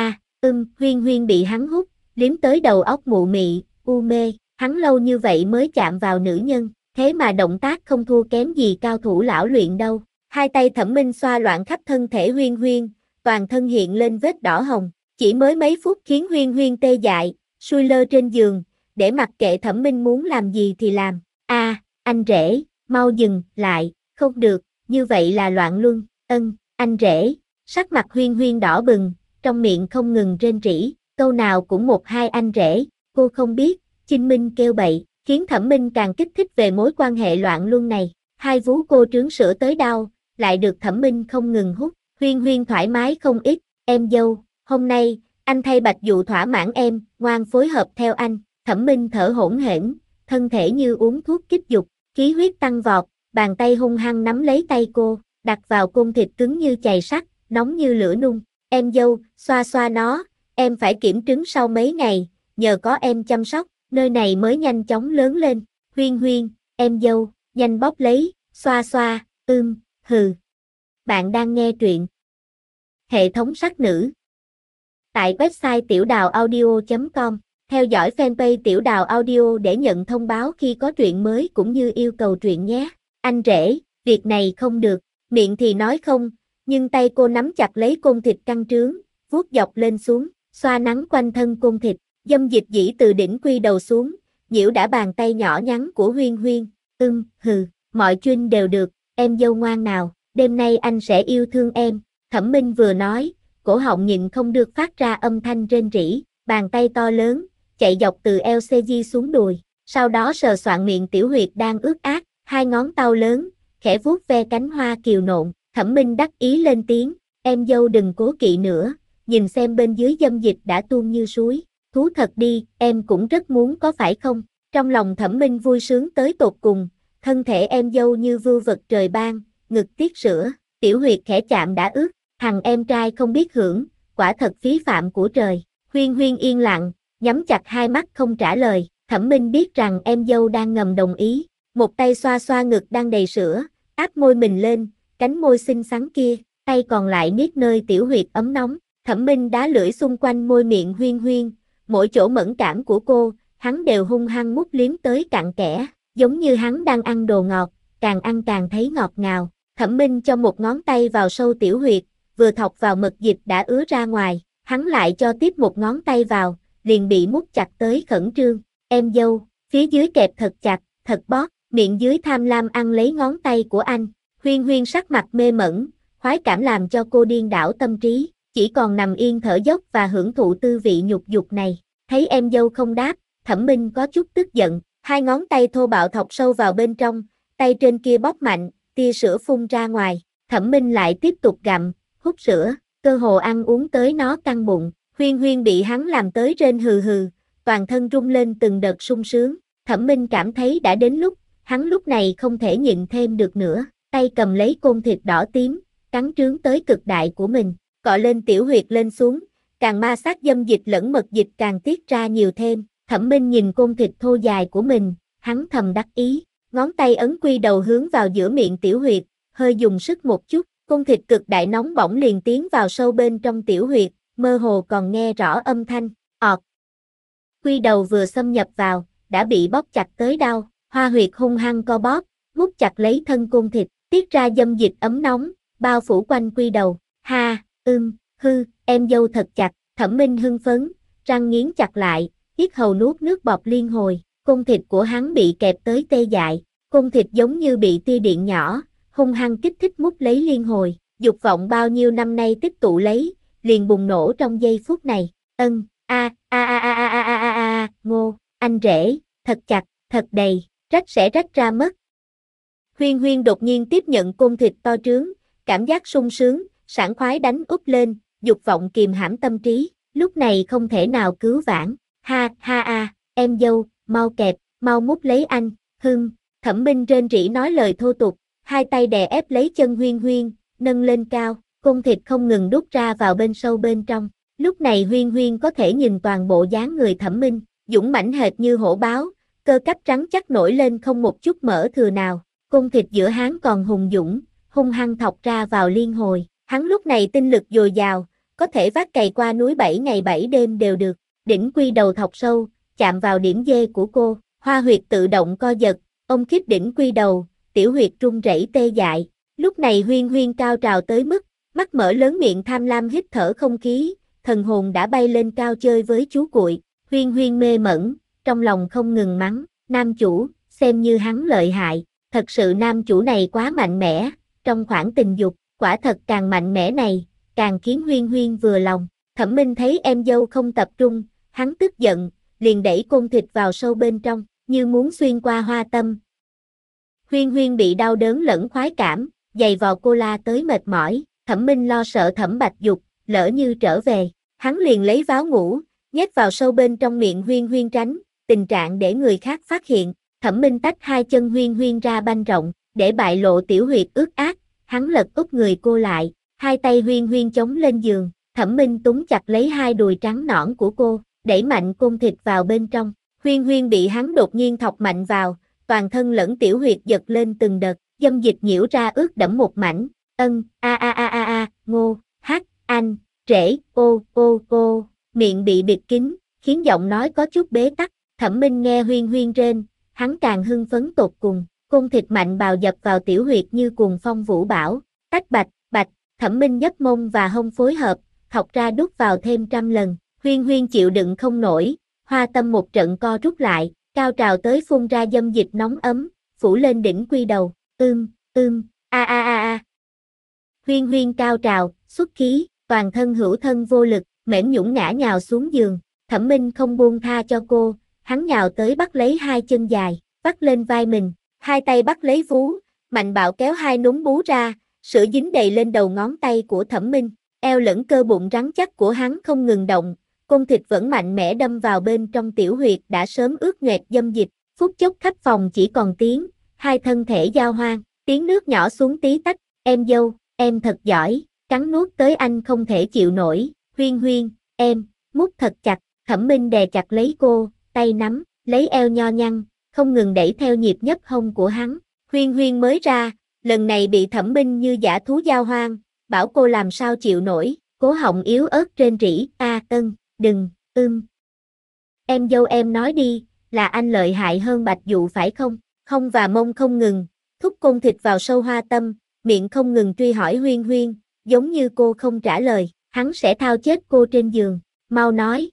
Speaker 1: Huyên Huyên bị hắn hút, liếm tới đầu óc mụ mị, u mê. Hắn lâu như vậy mới chạm vào nữ nhân, thế mà động tác không thua kém gì cao thủ lão luyện đâu. Hai tay Thẩm Minh xoa loạn khắp thân thể Huyên Huyên, toàn thân hiện lên vết đỏ hồng, chỉ mới mấy phút khiến Huyên Huyên tê dại, sui lơ trên giường, để mặc kệ Thẩm Minh muốn làm gì thì làm. Anh rể, mau dừng lại, không được, như vậy là loạn luân. Anh rể. Sắc mặt Huyên Huyên đỏ bừng, trong miệng không ngừng rên rỉ, câu nào cũng một hai anh rể, cô không biết, Chinh Minh kêu bậy, khiến Thẩm Minh càng kích thích về mối quan hệ loạn luân này. Hai vú cô trướng sữa tới đau, lại được Thẩm Minh không ngừng hút. Huyên Huyên thoải mái không ít, em dâu, hôm nay, anh thay Bạch Dụ thỏa mãn em, ngoan phối hợp theo anh. Thẩm Minh thở hổn hển, thân thể như uống thuốc kích dục, khí huyết tăng vọt, bàn tay hung hăng nắm lấy tay cô, đặt vào côn thịt cứng như chày sắt, nóng như lửa nung. Em dâu, xoa xoa nó, em phải kiểm trứng sau mấy ngày, nhờ có em chăm sóc, nơi này mới nhanh chóng lớn lên. Huyên Huyên, em dâu, nhanh bóp lấy, xoa xoa, hừ. Bạn đang nghe truyện hệ thống sắc nữ tại website tiểu đào audio.com. Theo dõi fanpage Tiểu Đào Audio để nhận thông báo khi có truyện mới cũng như yêu cầu truyện nhé. Anh rể, việc này không được, miệng thì nói không, nhưng tay cô nắm chặt lấy côn thịt căng trướng, vuốt dọc lên xuống, xoa nắn quanh thân côn thịt, dâm dịch dĩ từ đỉnh quy đầu xuống, nhiễu đã bàn tay nhỏ nhắn của Huyên Huyên. Mọi chuyện đều được, em dâu ngoan nào, đêm nay anh sẽ yêu thương em. Thẩm Minh vừa nói, cổ họng nhịn không được phát ra âm thanh rên rỉ, bàn tay to lớn chạy dọc từ eo CG xuống đùi, sau đó sờ soạng miệng tiểu huyệt đang ướt át, hai ngón tay lớn, khẽ vuốt ve cánh hoa kiều nộn. Thẩm Minh đắc ý lên tiếng, em dâu đừng cố kỵ nữa, nhìn xem bên dưới dâm dịch đã tuôn như suối, thú thật đi, em cũng rất muốn có phải không? Trong lòng Thẩm Minh vui sướng tới tột cùng, thân thể em dâu như vưu vật trời ban, ngực tiết sữa, tiểu huyệt khẽ chạm đã ướt, thằng em trai không biết hưởng, quả thật phí phạm của trời. Huyên Huyên yên lặng, nhắm chặt hai mắt không trả lời. Thẩm Minh biết rằng em dâu đang ngầm đồng ý, một tay xoa xoa ngực đang đầy sữa, áp môi mình lên, cánh môi xinh xắn kia, tay còn lại niết nơi tiểu huyệt ấm nóng. Thẩm Minh đá lưỡi xung quanh môi miệng Huyên Huyên, mỗi chỗ mẫn cảm của cô, hắn đều hung hăng mút liếm tới cặn kẽ, giống như hắn đang ăn đồ ngọt, càng ăn càng thấy ngọt ngào. Thẩm Minh cho một ngón tay vào sâu tiểu huyệt, vừa thọc vào mật dịch đã ứa ra ngoài, hắn lại cho tiếp một ngón tay vào, liền bị mút chặt tới khẩn trương. Em dâu, phía dưới kẹp thật chặt, thật bóp, miệng dưới tham lam ăn lấy ngón tay của anh. Huyên Huyên sắc mặt mê mẩn, khoái cảm làm cho cô điên đảo tâm trí, chỉ còn nằm yên thở dốc và hưởng thụ tư vị nhục dục này. Thấy em dâu không đáp, Thẩm Minh có chút tức giận, hai ngón tay thô bạo thọc sâu vào bên trong, tay trên kia bóp mạnh, tia sữa phun ra ngoài. Thẩm Minh lại tiếp tục gặm, hút sữa, cơ hồ ăn uống tới nó căng bụng. Huyên Huyên bị hắn làm tới rên hừ hừ, toàn thân rung lên từng đợt sung sướng. Thẩm Minh cảm thấy đã đến lúc, hắn lúc này không thể nhịn thêm được nữa, tay cầm lấy côn thịt đỏ tím, cắn trướng tới cực đại của mình, cọ lên tiểu huyệt lên xuống, càng ma sát dâm dịch lẫn mật dịch càng tiết ra nhiều thêm. Thẩm Minh nhìn côn thịt thô dài của mình, hắn thầm đắc ý, ngón tay ấn quy đầu hướng vào giữa miệng tiểu huyệt, hơi dùng sức một chút, côn thịt cực đại nóng bỏng liền tiến vào sâu bên trong tiểu huyệt, mơ hồ còn nghe rõ âm thanh, ọt. Quy đầu vừa xâm nhập vào, đã bị bóp chặt tới đau, hoa huyệt hung hăng co bóp, mút chặt lấy thân côn thịt, tiết ra dâm dịch ấm nóng, bao phủ quanh quy đầu, ha, hư, em dâu thật chặt, Thẩm Minh hưng phấn, răng nghiến chặt lại, yết hầu nuốt nước bọt liên hồi, côn thịt của hắn bị kẹp tới tê dại, côn thịt giống như bị tia điện nhỏ, hung hăng kích thích mút lấy liên hồi, dục vọng bao nhiêu năm nay tích tụ lấy, liền bùng nổ trong giây phút này, ngô, anh rể, thật chặt, thật đầy, rách sẽ rách ra mất. Huyên Huyên đột nhiên tiếp nhận côn thịt to trướng, cảm giác sung sướng, sảng khoái đánh úp lên, dục vọng kìm hãm tâm trí, lúc này không thể nào cứu vãn. Em dâu, mau kẹp, mau mút lấy anh, Thẩm Minh rên rỉ nói lời thô tục, hai tay đè ép lấy chân Huyên Huyên, nâng lên cao, côn thịt không ngừng đút ra vào bên sâu bên trong. Lúc này Huyên Huyên có thể nhìn toàn bộ dáng người Thẩm Minh, dũng mãnh hệt như hổ báo, cơ cắp trắng chắc nổi lên không một chút mỡ thừa nào, côn thịt giữa hắn còn hùng dũng, hung hăng thọc ra vào liên hồi, hắn lúc này tinh lực dồi dào, có thể vác cày qua núi 7 ngày 7 đêm đều được, đỉnh quy đầu thọc sâu, chạm vào điểm dê của cô, hoa huyệt tự động co giật, ôm khiếp đỉnh quy đầu, tiểu huyệt rung rẩy tê dại, lúc này Huyên Huyên cao trào tới mức, mắt mở lớn miệng tham lam hít thở không khí, thần hồn đã bay lên cao chơi với chú cuội, Huyên Huyên mê mẩn, trong lòng không ngừng mắng, nam chủ, xem như hắn lợi hại, thật sự nam chủ này quá mạnh mẽ, trong khoảng tình dục, quả thật càng mạnh mẽ này, càng khiến Huyên Huyên vừa lòng. Thẩm Minh thấy em dâu không tập trung, hắn tức giận, liền đẩy côn thịt vào sâu bên trong, như muốn xuyên qua hoa tâm. Huyên Huyên bị đau đớn lẫn khoái cảm, giày vò cô la tới mệt mỏi, Thẩm Minh lo sợ Thẩm Bạch Dục, lỡ như trở về, hắn liền lấy váo ngủ, nhét vào sâu bên trong miệng Huyên Huyên tránh, tình trạng để người khác phát hiện. Thẩm Minh tách hai chân Huyên Huyên ra banh rộng, để bại lộ tiểu huyệt ướt át, hắn lật úp người cô lại, hai tay Huyên Huyên chống lên giường, Thẩm Minh túm chặt lấy hai đùi trắng nõn của cô, đẩy mạnh côn thịt vào bên trong, Huyên Huyên bị hắn đột nhiên thọc mạnh vào, toàn thân lẫn tiểu huyệt giật lên từng đợt, dâm dịch nhiễu ra ướt đẫm một mảnh, ngô, anh, rể, cô, miệng bị bịt kín, khiến giọng nói có chút bế tắc, Thẩm Minh nghe Huyên Huyên rên, hắn càng hưng phấn tột cùng, côn thịt mạnh bào dập vào tiểu huyệt như cuồng phong vũ bão, tách bạch, Thẩm Minh nhấp mông và hông phối hợp, thọc ra đút vào thêm 100 lần, Huyên Huyên chịu đựng không nổi, hoa tâm một trận co rút lại, cao trào tới phun ra dâm dịch nóng ấm, phủ lên đỉnh quy đầu, Huyên Huyên cao trào, xuất khí, toàn thân hữu thân vô lực, mềm nhũn ngã nhào xuống giường, Thẩm Minh không buông tha cho cô, hắn nhào tới bắt lấy hai chân dài, bắt lên vai mình, hai tay bắt lấy vú, mạnh bạo kéo hai núm bú ra, sữa dính đầy lên đầu ngón tay của Thẩm Minh, eo lẫn cơ bụng rắn chắc của hắn không ngừng động, côn thịt vẫn mạnh mẽ đâm vào bên trong tiểu huyệt đã sớm ướt nhoẹt dâm dịch, phút chốc khách phòng chỉ còn tiếng, hai thân thể giao hoan, tiếng nước nhỏ xuống tí tách, em dâu, em thật giỏi, cắn nuốt tới anh không thể chịu nổi, Huyên Huyên, em, mút thật chặt, Thẩm Minh đè chặt lấy cô, tay nắm, lấy eo nho nhăn, không ngừng đẩy theo nhịp nhấp hông của hắn, Huyên Huyên mới ra, lần này bị Thẩm Minh như dã thú giao hoan, bảo cô làm sao chịu nổi, cố họng yếu ớt rên rỉ, đừng, em dâu em nói đi, là anh lợi hại hơn Bạch Dụ phải không, không và mông không ngừng, thúc côn thịt vào sâu hoa tâm, miệng không ngừng truy hỏi Huyên Huyên, giống như cô không trả lời, hắn sẽ thao chết cô trên giường, mau nói.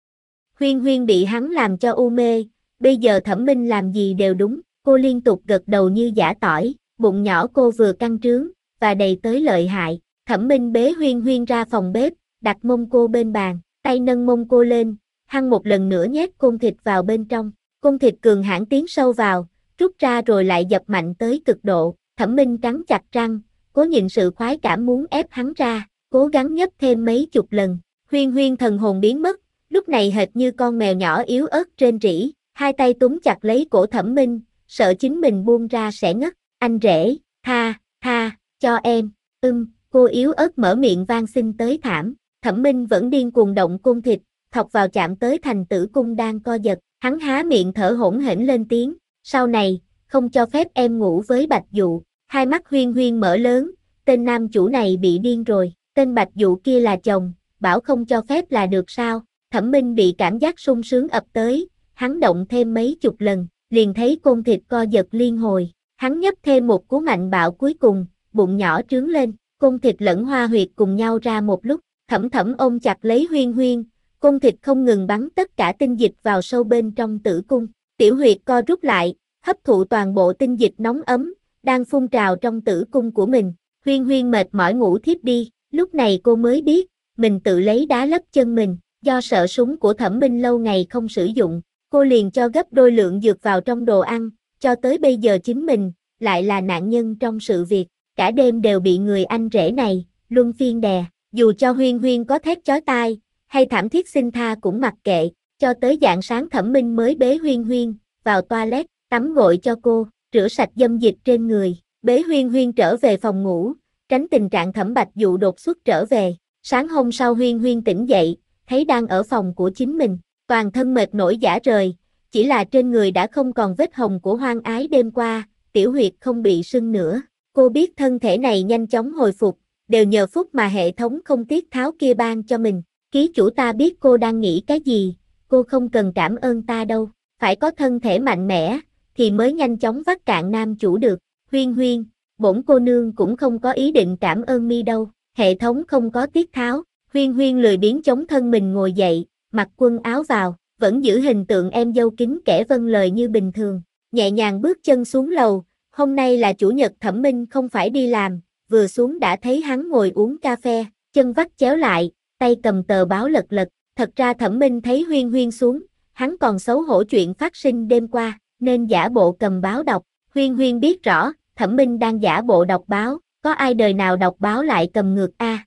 Speaker 1: Huyên Huyên bị hắn làm cho u mê, bây giờ Thẩm Minh làm gì đều đúng, cô liên tục gật đầu như giã tỏi, bụng nhỏ cô vừa căng trướng, và đầy tới lợi hại. Thẩm Minh bế Huyên Huyên ra phòng bếp, đặt mông cô bên bàn, tay nâng mông cô lên, hăng một lần nữa nhét côn thịt vào bên trong. Côn thịt cường hãn tiến sâu vào, rút ra rồi lại dập mạnh tới cực độ. Thẩm Minh cắn chặt răng, cố nhịn sự khoái cảm muốn ép hắn ra, cố gắng nhấp thêm mấy chục lần. Huyên Huyên thần hồn biến mất, lúc này hệt như con mèo nhỏ yếu ớt rên rỉ, hai tay túm chặt lấy cổ Thẩm Minh, sợ chính mình buông ra sẽ ngất. Anh rể, tha, cho em, cô yếu ớt mở miệng van xin tới thảm. Thẩm Minh vẫn điên cuồng động côn thịt, thọc vào chạm tới thành tử cung đang co giật, hắn há miệng thở hổn hển lên tiếng, sau này, không cho phép em ngủ với Bạch Dụ. Hai mắt Huyên Huyên mở lớn, tên nam chủ này bị điên rồi, tên Bạch Dụ kia là chồng, bảo không cho phép là được sao? Thẩm Minh bị cảm giác sung sướng ập tới, hắn động thêm mấy chục lần, liền thấy côn thịt co giật liên hồi, hắn nhấp thêm một cú mạnh bạo cuối cùng, bụng nhỏ trướng lên, côn thịt lẫn hoa huyệt cùng nhau ra một lúc, Thẩm Thẩm ôm chặt lấy Huyên Huyên, côn thịt không ngừng bắn tất cả tinh dịch vào sâu bên trong tử cung, tiểu huyệt co rút lại, hấp thụ toàn bộ tinh dịch nóng ấm, đang phun trào trong tử cung của mình. Huyên Huyên mệt mỏi ngủ thiếp đi, lúc này cô mới biết, mình tự lấy đá lấp chân mình, do sợ súng của Thẩm Minh lâu ngày không sử dụng, cô liền cho gấp đôi lượng dược vào trong đồ ăn, cho tới bây giờ chính mình, lại là nạn nhân trong sự việc, cả đêm đều bị người anh rể này, luân phiên đè, dù cho Huyên Huyên có thét chói tai, hay thảm thiết xin tha cũng mặc kệ, cho tới rạng sáng Thẩm Minh mới bế Huyên Huyên, vào toilet, tắm gội cho cô, rửa sạch dâm dịch trên người, bế Huyên Huyên trở về phòng ngủ, tránh tình trạng Thẩm Bạch Dụ đột xuất trở về. Sáng hôm sau Huyên Huyên tỉnh dậy, thấy đang ở phòng của chính mình, toàn thân mệt nổi rã rời, chỉ là trên người đã không còn vết hồng của hoang ái đêm qua, tiểu huyệt không bị sưng nữa. Cô biết thân thể này nhanh chóng hồi phục, đều nhờ phúc mà hệ thống không tiết tháo kia ban cho mình. Ký chủ ta biết cô đang nghĩ cái gì, cô không cần cảm ơn ta đâu, phải có thân thể mạnh mẽ, thì mới nhanh chóng vắt cạn nam chủ được. Huyên Huyên, bổn cô nương cũng không có ý định cảm ơn mi đâu, hệ thống không có tiết tháo. Huyên Huyên lười biếng chống thân mình ngồi dậy, mặc quần áo vào, vẫn giữ hình tượng em dâu kính kẻ vâng lời như bình thường, nhẹ nhàng bước chân xuống lầu. Hôm nay là chủ nhật Thẩm Minh không phải đi làm, vừa xuống đã thấy hắn ngồi uống cà phê, chân vắt chéo lại, tay cầm tờ báo lật lật. Thật ra Thẩm Minh thấy Huyên Huyên xuống, hắn còn xấu hổ chuyện phát sinh đêm qua, nên giả bộ cầm báo đọc. Huyên Huyên biết rõ, Thẩm Minh đang giả bộ đọc báo, có ai đời nào đọc báo lại cầm ngược a?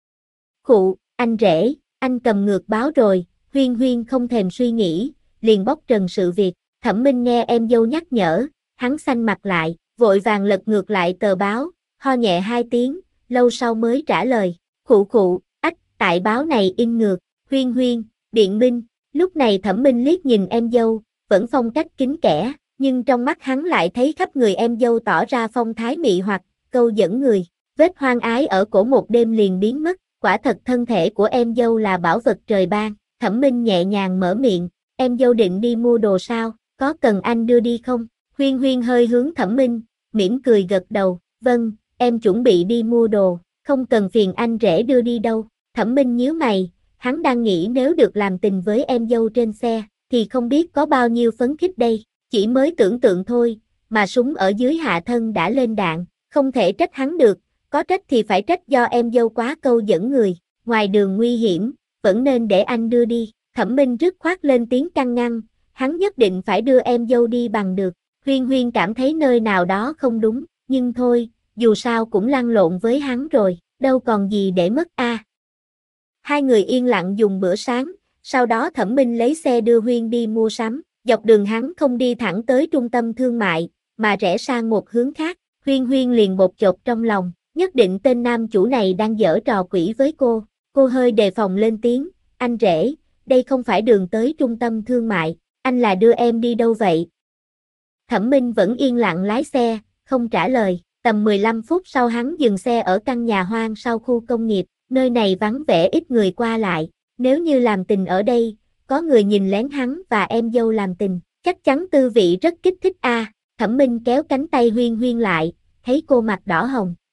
Speaker 1: Khụ, anh rể, anh cầm ngược báo rồi. Huyên Huyên không thèm suy nghĩ, liền bóc trần sự việc. Thẩm Minh nghe em dâu nhắc nhở, hắn xanh mặt lại, vội vàng lật ngược lại tờ báo, ho nhẹ hai tiếng, lâu sau mới trả lời. Khụ, tại báo này in ngược. Huyên Huyên, biện minh. Lúc này Thẩm Minh liếc nhìn em dâu, vẫn phong cách kính kẻ, nhưng trong mắt hắn lại thấy khắp người em dâu tỏ ra phong thái mị hoặc, câu dẫn người. Vết hoang ái ở cổ một đêm liền biến mất, quả thật thân thể của em dâu là bảo vật trời ban. Thẩm Minh nhẹ nhàng mở miệng, em dâu định đi mua đồ sao, có cần anh đưa đi không? Huyên Huyên hơi hướng Thẩm Minh, mỉm cười gật đầu, vâng, em chuẩn bị đi mua đồ, không cần phiền anh rể đưa đi đâu. Thẩm Minh nhíu mày, hắn đang nghĩ nếu được làm tình với em dâu trên xe, thì không biết có bao nhiêu phấn khích đây, chỉ mới tưởng tượng thôi, mà súng ở dưới hạ thân đã lên đạn, không thể trách hắn được, có trách thì phải trách do em dâu quá câu dẫn người, ngoài đường nguy hiểm, vẫn nên để anh đưa đi. Thẩm Minh dứt khoát lên tiếng can ngăn, hắn nhất định phải đưa em dâu đi bằng được. Huyên Huyên cảm thấy nơi nào đó không đúng, nhưng thôi, dù sao cũng lăn lộn với hắn rồi, đâu còn gì để mất a. Hai người yên lặng dùng bữa sáng, sau đó Thẩm Minh lấy xe đưa Huyên đi mua sắm, dọc đường hắn không đi thẳng tới trung tâm thương mại, mà rẽ sang một hướng khác. Huyên Huyên liền bột chột trong lòng, nhất định tên nam chủ này đang giở trò quỷ với cô hơi đề phòng lên tiếng, anh rể, đây không phải đường tới trung tâm thương mại, anh là đưa em đi đâu vậy? Thẩm Minh vẫn yên lặng lái xe, không trả lời, tầm 15 phút sau hắn dừng xe ở căn nhà hoang sau khu công nghiệp, nơi này vắng vẻ ít người qua lại, nếu như làm tình ở đây, có người nhìn lén hắn và em dâu làm tình, chắc chắn tư vị rất kích thích a. Thẩm Minh kéo cánh tay Huyên Huyên lại, thấy cô mặt đỏ hồng,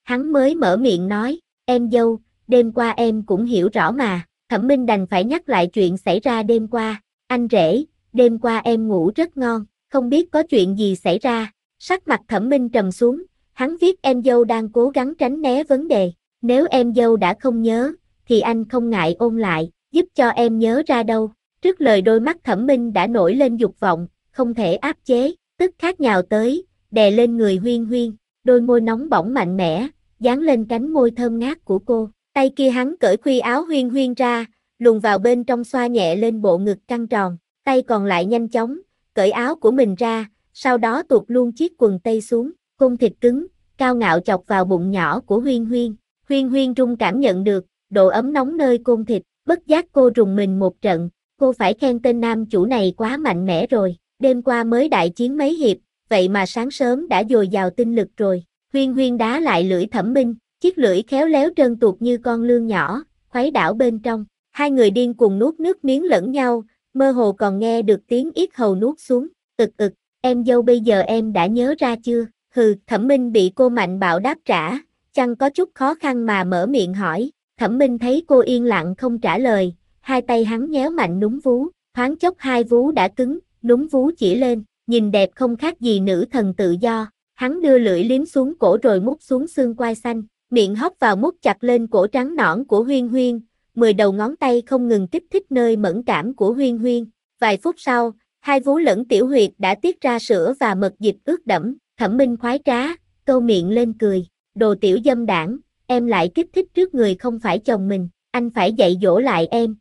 Speaker 1: hắn mới mở miệng nói, em dâu, đêm qua em cũng hiểu rõ mà. Thẩm Minh đành phải nhắc lại chuyện xảy ra đêm qua. Anh rể, đêm qua em ngủ rất ngon, không biết có chuyện gì xảy ra. Sắc mặt Thẩm Minh trầm xuống, hắn biết em dâu đang cố gắng tránh né vấn đề. Nếu em dâu đã không nhớ, thì anh không ngại ôn lại, giúp cho em nhớ ra đâu. Trước lời đôi mắt Thẩm Minh đã nổi lên dục vọng, không thể áp chế, tức khắc nhào tới, đè lên người Huyên Huyên, đôi môi nóng bỏng mạnh mẽ, dán lên cánh môi thơm ngát của cô. Tay kia hắn cởi khuy áo Huyên Huyên ra, luồn vào bên trong xoa nhẹ lên bộ ngực căng tròn, tay còn lại nhanh chóng, cởi áo của mình ra, sau đó tuột luôn chiếc quần tây xuống, cung thịt cứng, cao ngạo chọc vào bụng nhỏ của Huyên Huyên. Huyên Huyên rung cảm nhận được, độ ấm nóng nơi côn thịt, bất giác cô rùng mình một trận, cô phải khen tên nam chủ này quá mạnh mẽ rồi, đêm qua mới đại chiến mấy hiệp, vậy mà sáng sớm đã dồi dào tinh lực rồi. Huyên Huyên đá lại lưỡi Thẩm Minh, chiếc lưỡi khéo léo trơn tuột như con lươn nhỏ, khuấy đảo bên trong. Hai người điên cuồng nuốt nước miếng lẫn nhau, mơ hồ còn nghe được tiếng yết hầu nuốt xuống. Ực, em dâu bây giờ em đã nhớ ra chưa? Hừ, Thẩm Minh bị cô mạnh bạo đáp trả, chăng có chút khó khăn mà mở miệng hỏi. Thẩm Minh thấy cô yên lặng không trả lời, hai tay hắn nhéo mạnh núm vú, thoáng chốc hai vú đã cứng, núm vú chỉ lên, nhìn đẹp không khác gì nữ thần tự do. Hắn đưa lưỡi liếm xuống cổ rồi mút xuống xương quai xanh, miệng hóc vào mút chặt lên cổ trắng nõn của Huyên Huyên, 10 đầu ngón tay không ngừng kích thích nơi mẫn cảm của Huyên Huyên. Vài phút sau, hai vú lẫn tiểu huyệt đã tiết ra sữa và mật dịch ướt đẫm. Thẩm Minh khoái trá, câu miệng lên cười, đồ tiểu dâm đảng, em lại kích thích trước người không phải chồng mình, anh phải dạy dỗ lại em.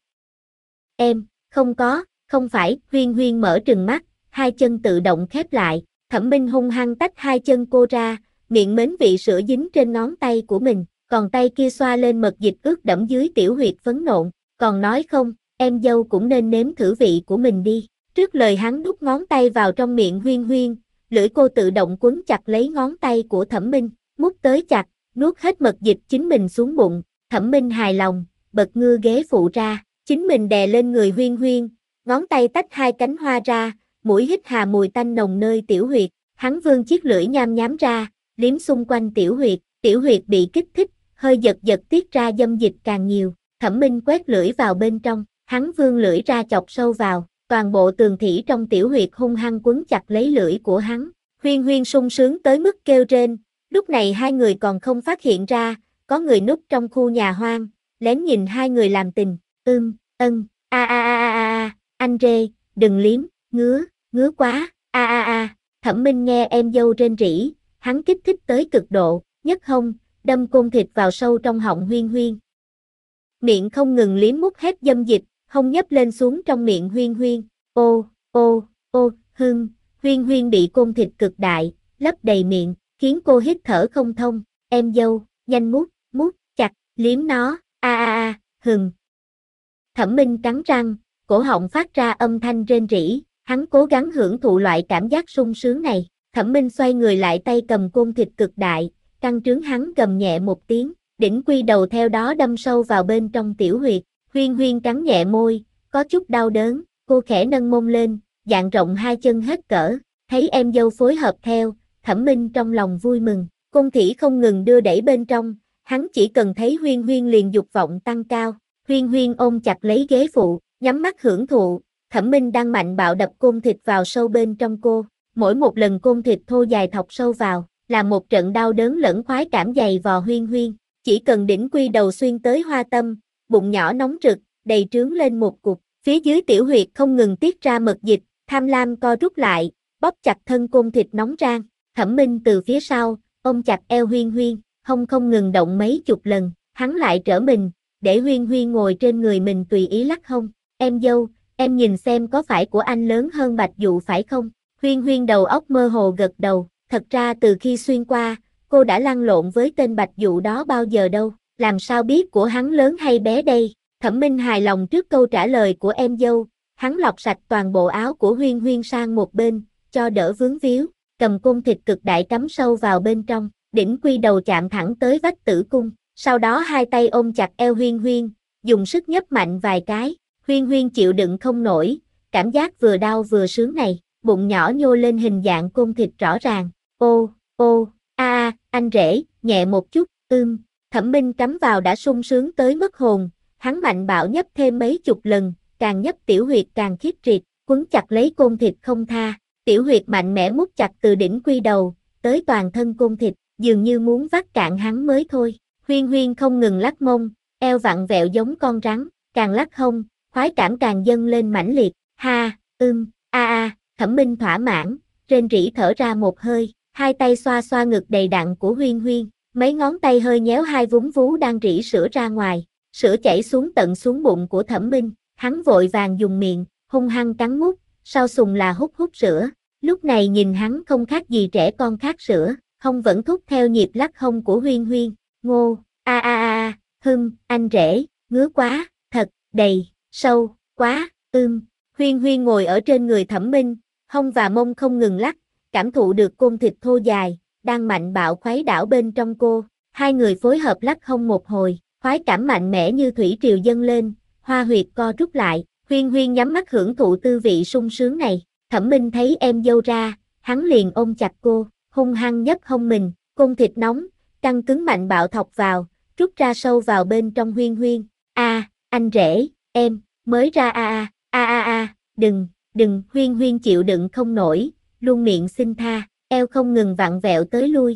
Speaker 1: Em, không phải, Huyên Huyên mở trừng mắt, hai chân tự động khép lại. Thẩm Minh hung hăng tách hai chân cô ra, miệng mến vị sữa dính trên ngón tay của mình, còn tay kia xoa lên mật dịch ướt đẫm dưới tiểu huyệt phấn nộn, còn nói không, em dâu cũng nên nếm thử vị của mình đi. Trước lời hắn đút ngón tay vào trong miệng Huyên Huyên, lưỡi cô tự động quấn chặt lấy ngón tay của Thẩm Minh, mút tới chặt, nuốt hết mật dịch chính mình xuống bụng. Thẩm Minh hài lòng, bật ngư ghế phụ ra, chính mình đè lên người Huyên Huyên, ngón tay tách hai cánh hoa ra, mũi hít hà mùi tanh nồng nơi tiểu huyệt, hắn vươn chiếc lưỡi nham nhám ra, liếm xung quanh tiểu huyệt bị kích thích, hơi giật giật tiết ra dâm dịch càng nhiều. Thẩm Minh quét lưỡi vào bên trong, hắn vươn lưỡi ra chọc sâu vào, toàn bộ tường thỉ trong tiểu huyệt hung hăng quấn chặt lấy lưỡi của hắn. Huyên Huyên sung sướng tới mức kêu rên, lúc này hai người còn không phát hiện ra, có người núp trong khu nhà hoang, lén nhìn hai người làm tình. Anh rê, đừng liếm, ngứa quá, Thẩm Minh nghe em dâu rên rỉ, hắn kích thích tới cực độ, nhấc hông, đâm côn thịt vào sâu trong họng Huyên Huyên. Miệng không ngừng liếm mút hết dâm dịch, hông nhấp lên xuống trong miệng Huyên Huyên. Huyên Huyên bị côn thịt cực đại, lấp đầy miệng, khiến cô hít thở không thông. Em dâu, nhanh mút chặt, liếm nó, Thẩm Minh cắn răng, cổ họng phát ra âm thanh rên rỉ, hắn cố gắng hưởng thụ loại cảm giác sung sướng này. Thẩm Minh xoay người lại, tay cầm côn thịt cực đại, căng trướng hắn gầm nhẹ một tiếng, đỉnh quy đầu theo đó đâm sâu vào bên trong tiểu huyệt. Huyên Huyên cắn nhẹ môi, có chút đau đớn, cô khẽ nâng mông lên, dạn rộng hai chân hết cỡ, thấy em dâu phối hợp theo, Thẩm Minh trong lòng vui mừng, côn thỉ không ngừng đưa đẩy bên trong, hắn chỉ cần thấy Huyên Huyên liền dục vọng tăng cao. Huyên Huyên ôm chặt lấy ghế phụ, nhắm mắt hưởng thụ, Thẩm Minh đang mạnh bạo đập côn thịt vào sâu bên trong cô, mỗi một lần côn thịt thô dài thọc sâu vào, là một trận đau đớn lẫn khoái cảm dày vò Huyên Huyên, chỉ cần đỉnh quy đầu xuyên tới hoa tâm, bụng nhỏ nóng rực, đầy trướng lên một cục, phía dưới tiểu huyệt không ngừng tiết ra mật dịch, tham lam co rút lại, bóp chặt thân côn thịt nóng rang. Thẩm Minh từ phía sau, ôm chặt eo Huyên Huyên, hông không ngừng động mấy chục lần, hắn lại trở mình, để Huyên Huyên ngồi trên người mình tùy ý lắc hông. Em dâu, em nhìn xem có phải của anh lớn hơn Bạch Dụ phải không? Huyên Huyên đầu óc mơ hồ gật đầu, thật ra từ khi xuyên qua, cô đã lăn lộn với tên Bạch Dụ đó bao giờ đâu, làm sao biết của hắn lớn hay bé đây? Thẩm Minh hài lòng trước câu trả lời của em dâu, hắn lọc sạch toàn bộ áo của Huyên Huyên sang một bên, cho đỡ vướng víu, cầm côn thịt cực đại cắm sâu vào bên trong, đỉnh quy đầu chạm thẳng tới vách tử cung, sau đó hai tay ôm chặt eo Huyên Huyên, dùng sức nhấp mạnh vài cái. Huyên Huyên chịu đựng không nổi, cảm giác vừa đau vừa sướng này, bụng nhỏ nhô lên hình dạng côn thịt rõ ràng. Anh rể, nhẹ một chút, Thẩm Minh cắm vào đã sung sướng tới mất hồn, hắn mạnh bạo nhấp thêm mấy chục lần, càng nhấp tiểu huyệt càng khiếp triệt, quấn chặt lấy côn thịt không tha, tiểu huyệt mạnh mẽ mút chặt từ đỉnh quy đầu, tới toàn thân côn thịt, dường như muốn vắt cạn hắn mới thôi. Huyên Huyên không ngừng lắc mông, eo vặn vẹo giống con rắn, càng lắc hông, khoái cảm càng dâng lên mãnh liệt, ha, Thẩm Minh thỏa mãn, rên rỉ thở ra một hơi, hai tay xoa xoa ngực đầy đặn của Huyên Huyên, mấy ngón tay hơi nhéo hai vúm vú đang rỉ sữa ra ngoài, sữa chảy xuống tận xuống bụng của Thẩm Minh, hắn vội vàng dùng miệng, hung hăng cắn mút, sau sùng là hút hút sữa, lúc này nhìn hắn không khác gì trẻ con khát sữa, hông vẫn thúc theo nhịp lắc hông của Huyên Huyên, ngô, anh rể, ngứa quá, thật, đầy, sâu, quá, Huyên Huyên ngồi ở trên người Thẩm Minh, hông và mông không ngừng lắc, cảm thụ được côn thịt thô dài, đang mạnh bạo khuấy đảo bên trong cô, hai người phối hợp lắc hông một hồi, khoái cảm mạnh mẽ như thủy triều dâng lên, hoa huyệt co rút lại, Huyên Huyên nhắm mắt hưởng thụ tư vị sung sướng này, Thẩm Minh thấy em dâu ra, hắn liền ôm chặt cô, hung hăng nhấp hông mình, côn thịt nóng, căng cứng mạnh bạo thọc vào, rút ra sâu vào bên trong Huyên Huyên, anh rể, em, mới ra đừng, Huyên Huyên chịu đựng không nổi, luôn miệng xin tha, eo không ngừng vặn vẹo tới lui,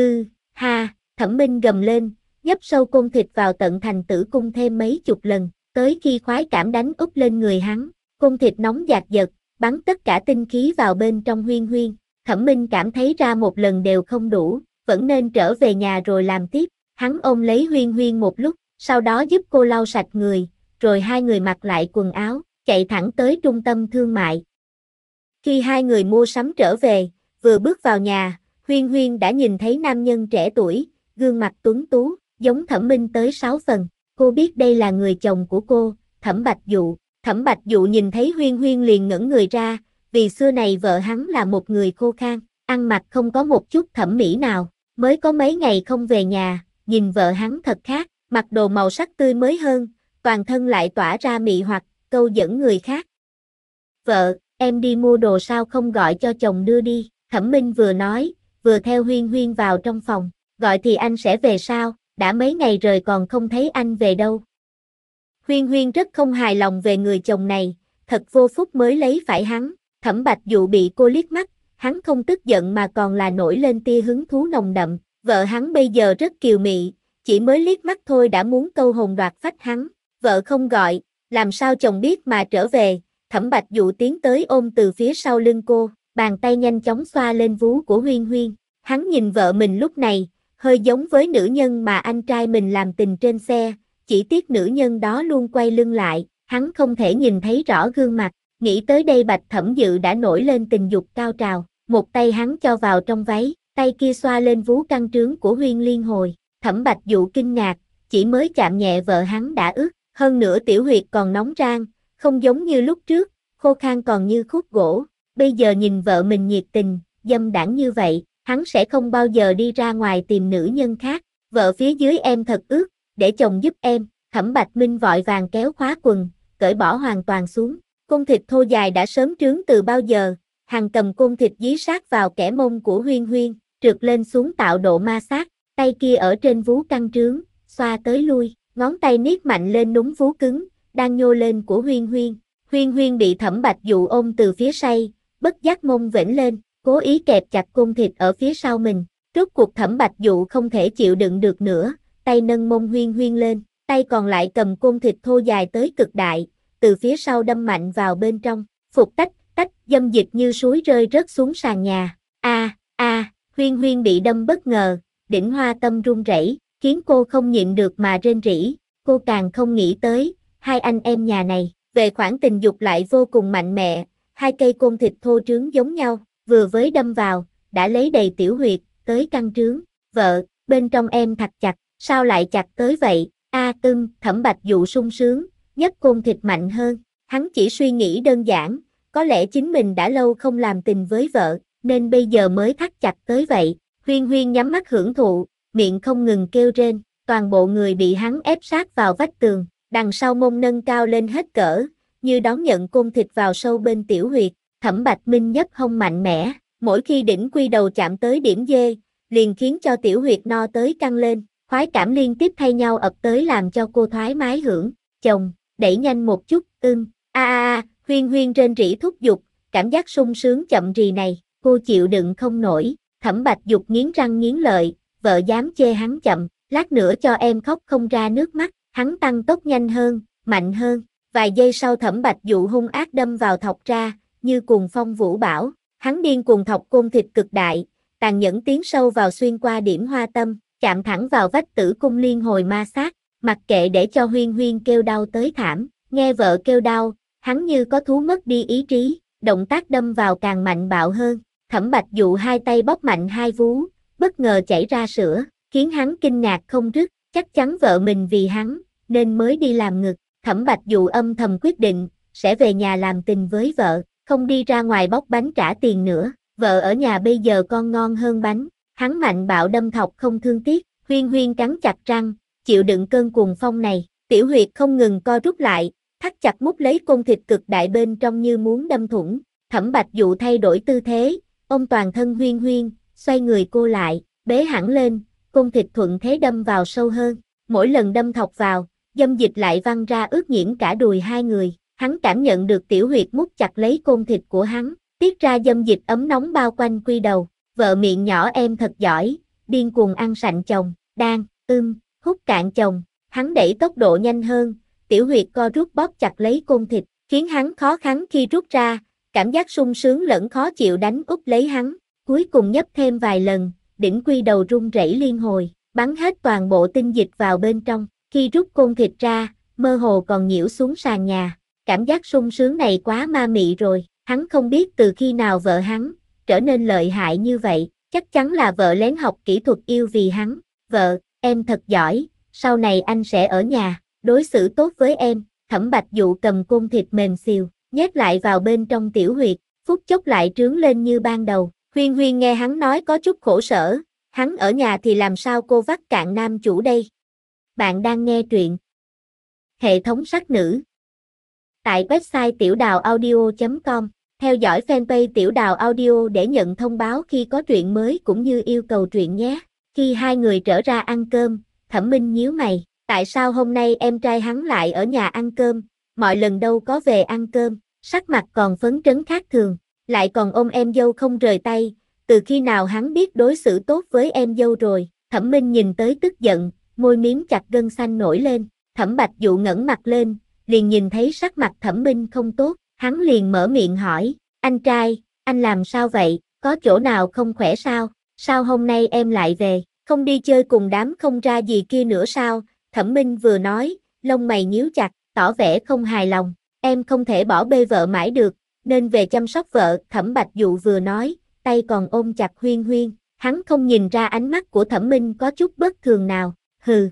Speaker 1: Thẩm Minh gầm lên, nhấp sâu côn thịt vào tận thành tử cung thêm mấy chục lần, tới khi khoái cảm đánh úp lên người hắn, côn thịt nóng dạt dật, bắn tất cả tinh khí vào bên trong Huyên Huyên, Thẩm Minh cảm thấy ra một lần đều không đủ, vẫn nên trở về nhà rồi làm tiếp, hắn ôm lấy Huyên Huyên một lúc, sau đó giúp cô lau sạch người, rồi hai người mặc lại quần áo, chạy thẳng tới trung tâm thương mại. Khi hai người mua sắm trở về, vừa bước vào nhà, Huyên Huyên đã nhìn thấy nam nhân trẻ tuổi, gương mặt tuấn tú, giống Thẩm Minh tới 6 phần. Cô biết đây là người chồng của cô, Thẩm Bạch Dụ. Thẩm Bạch Dụ nhìn thấy Huyên Huyên liền ngẩn người ra, vì xưa này vợ hắn là một người khô khan, ăn mặc không có một chút thẩm mỹ nào, mới có mấy ngày không về nhà, nhìn vợ hắn thật khác, mặc đồ màu sắc tươi mới hơn, toàn thân lại tỏa ra mị hoặc, câu dẫn người khác. Vợ, em đi mua đồ sao không gọi cho chồng đưa đi, Thẩm Minh vừa nói, vừa theo Huyên Huyên vào trong phòng, gọi thì anh sẽ về sao, đã mấy ngày rồi còn không thấy anh về đâu. Huyên Huyên rất không hài lòng về người chồng này, thật vô phúc mới lấy phải hắn, Thẩm Bạch Dụ bị cô liếc mắt, hắn không tức giận mà còn là nổi lên tia hứng thú nồng đậm, vợ hắn bây giờ rất kiều mị, chỉ mới liếc mắt thôi đã muốn câu hồn đoạt phách hắn, vợ không gọi, làm sao chồng biết mà trở về, Thẩm Bạch Dụ tiến tới ôm từ phía sau lưng cô, bàn tay nhanh chóng xoa lên vú của Huyên Huyên, hắn nhìn vợ mình lúc này, hơi giống với nữ nhân mà anh trai mình làm tình trên xe, chỉ tiếc nữ nhân đó luôn quay lưng lại, hắn không thể nhìn thấy rõ gương mặt, nghĩ tới đây Bạch Thẩm Dự đã nổi lên tình dục cao trào, một tay hắn cho vào trong váy, tay kia xoa lên vú căng trướng của Huyên liên hồi, Thẩm Bạch Dụ kinh ngạc, chỉ mới chạm nhẹ vợ hắn đã ướt, hơn nữa tiểu huyệt còn nóng rang, không giống như lúc trước, khô khan còn như khúc gỗ, bây giờ nhìn vợ mình nhiệt tình, dâm đãng như vậy, hắn sẽ không bao giờ đi ra ngoài tìm nữ nhân khác, vợ phía dưới em thật ướt, để chồng giúp em, Thẩm Bạch Minh vội vàng kéo khóa quần, cởi bỏ hoàn toàn xuống, côn thịt thô dài đã sớm trướng từ bao giờ, Hằng cầm côn thịt dí sát vào kẻ mông của Huyên Huyên, trượt lên xuống tạo độ ma sát, tay kia ở trên vú căng trướng, xoa tới lui, ngón tay niết mạnh lên núm vú cứng, đang nhô lên của Huyên Huyên, Huyên Huyên bị Thẩm Bạch Dụ ôm từ phía say, bất giác mông vểnh lên, cố ý kẹp chặt côn thịt ở phía sau mình, rốt cuộc Thẩm Bạch Dụ không thể chịu đựng được nữa, tay nâng mông Huyên Huyên lên, tay còn lại cầm côn thịt thô dài tới cực đại, từ phía sau đâm mạnh vào bên trong, phục tách, dâm dịch như suối rơi rớt xuống sàn nhà, Huyên Huyên bị đâm bất ngờ, đỉnh hoa tâm run rẩy, khiến cô không nhịn được mà rên rỉ, cô càng không nghĩ tới, hai anh em nhà này, về khoản tình dục lại vô cùng mạnh mẽ, hai cây côn thịt thô trướng giống nhau, vừa với đâm vào, đã lấy đầy tiểu huyệt, tới căng trướng, vợ, bên trong em thật chặt, sao lại chặt tới vậy, Thẩm Bạch Dụ sung sướng, nhấc côn thịt mạnh hơn, hắn chỉ suy nghĩ đơn giản, có lẽ chính mình đã lâu không làm tình với vợ, nên bây giờ mới thắt chặt tới vậy, Huyên Huyên nhắm mắt hưởng thụ, miệng không ngừng kêu rên, toàn bộ người bị hắn ép sát vào vách tường, đằng sau mông nâng cao lên hết cỡ, như đón nhận côn thịt vào sâu bên tiểu huyệt, Thẩm Bạch Minh nhấp hông mạnh mẽ, mỗi khi đỉnh quy đầu chạm tới điểm D, liền khiến cho tiểu huyệt no tới căng lên, khoái cảm liên tiếp thay nhau ập tới làm cho cô thoải mái hưởng. Chồng, đẩy nhanh một chút, Huyên Huyên rên rỉ thúc giục, cảm giác sung sướng chậm rì này, cô chịu đựng không nổi. Thẩm Bạch Dục nghiến răng nghiến lợi, vợ dám chê hắn chậm, lát nữa cho em khóc không ra nước mắt. Hắn tăng tốc nhanh hơn, mạnh hơn. Vài giây sau Thẩm Bạch Dụ hung ác đâm vào thọc ra, như cuồng phong vũ bão. Hắn điên cuồng thọc côn thịt cực đại, tàn nhẫn tiến sâu vào xuyên qua điểm hoa tâm, chạm thẳng vào vách tử cung liên hồi ma sát, mặc kệ để cho Huyên Huyên kêu đau tới thảm. Nghe vợ kêu đau, hắn như có thú mất đi ý trí, động tác đâm vào càng mạnh bạo hơn. Thẩm Bạch Dụ hai tay bóp mạnh hai vú, bất ngờ chảy ra sữa, khiến hắn kinh ngạc không dứt, chắc chắn vợ mình vì hắn, nên mới đi làm ngực. Thẩm Bạch Dụ âm thầm quyết định, sẽ về nhà làm tình với vợ, không đi ra ngoài bóc bánh trả tiền nữa. Vợ ở nhà bây giờ con ngon hơn bánh, hắn mạnh bạo đâm thọc không thương tiếc. Huyên Huyên cắn chặt răng, chịu đựng cơn cuồng phong này, tiểu huyệt không ngừng co rút lại, thắt chặt mút lấy côn thịt cực đại bên trong như muốn đâm thủng. Thẩm Bạch Dụ thay đổi tư thế, ôm toàn thân Huyên Huyên, xoay người cô lại, bế hẳn lên, côn thịt thuận thế đâm vào sâu hơn. Mỗi lần đâm thọc vào, dâm dịch lại văng ra ướt nhiễm cả đùi hai người. Hắn cảm nhận được tiểu huyệt mút chặt lấy côn thịt của hắn, tiết ra dâm dịch ấm nóng bao quanh quy đầu. Vợ miệng nhỏ em thật giỏi, điên cuồng ăn sạch chồng, hút cạn chồng. Hắn đẩy tốc độ nhanh hơn, tiểu huyệt co rút bóp chặt lấy côn thịt, khiến hắn khó khăn khi rút ra, cảm giác sung sướng lẫn khó chịu đánh úp lấy hắn. Cuối cùng nhấp thêm vài lần, đỉnh quy đầu rung rẩy liên hồi, bắn hết toàn bộ tinh dịch vào bên trong. Khi rút côn thịt ra, mơ hồ còn nhiễu xuống sàn nhà. Cảm giác sung sướng này quá ma mị rồi, hắn không biết từ khi nào vợ hắn trở nên lợi hại như vậy, chắc chắn là vợ lén học kỹ thuật yêu vì hắn. Vợ, em thật giỏi, sau này anh sẽ ở nhà, đối xử tốt với em. Thẩm Bạch Dụ cầm côn thịt mềm xìu, nhét lại vào bên trong tiểu huyệt, phút chốc lại trướng lên như ban đầu. Huyên Huyên nghe hắn nói có chút khổ sở, hắn ở nhà thì làm sao cô vắt cạn nam chủ đây. Bạn đang nghe truyện Hệ thống sắc nữ tại website tiểuđào audio.com. Theo dõi fanpage Tiểu Đào Audio để nhận thông báo khi có truyện mới cũng như yêu cầu truyện nhé. Khi hai người trở ra ăn cơm, Thẩm Minh nhíu mày, tại sao hôm nay em trai hắn lại ở nhà ăn cơm, mọi lần đâu có về ăn cơm, sắc mặt còn phấn chấn khác thường, lại còn ôm em dâu không rời tay, từ khi nào hắn biết đối xử tốt với em dâu rồi. Thẩm Minh nhìn tới tức giận, môi miếm chặt gân xanh nổi lên. Thẩm Bạch Dụ ngẩng mặt lên, liền nhìn thấy sắc mặt Thẩm Minh không tốt, hắn liền mở miệng hỏi, anh trai, anh làm sao vậy, có chỗ nào không khỏe sao, sao hôm nay em lại về, không đi chơi cùng đám không ra gì kia nữa sao? Thẩm Minh vừa nói, lông mày nhíu chặt, tỏ vẻ không hài lòng, em không thể bỏ bê vợ mãi được, nên về chăm sóc vợ. Thẩm Bạch Dụ vừa nói, tay còn ôm chặt Huyên Huyên, hắn không nhìn ra ánh mắt của Thẩm Minh có chút bất thường nào. Hừ,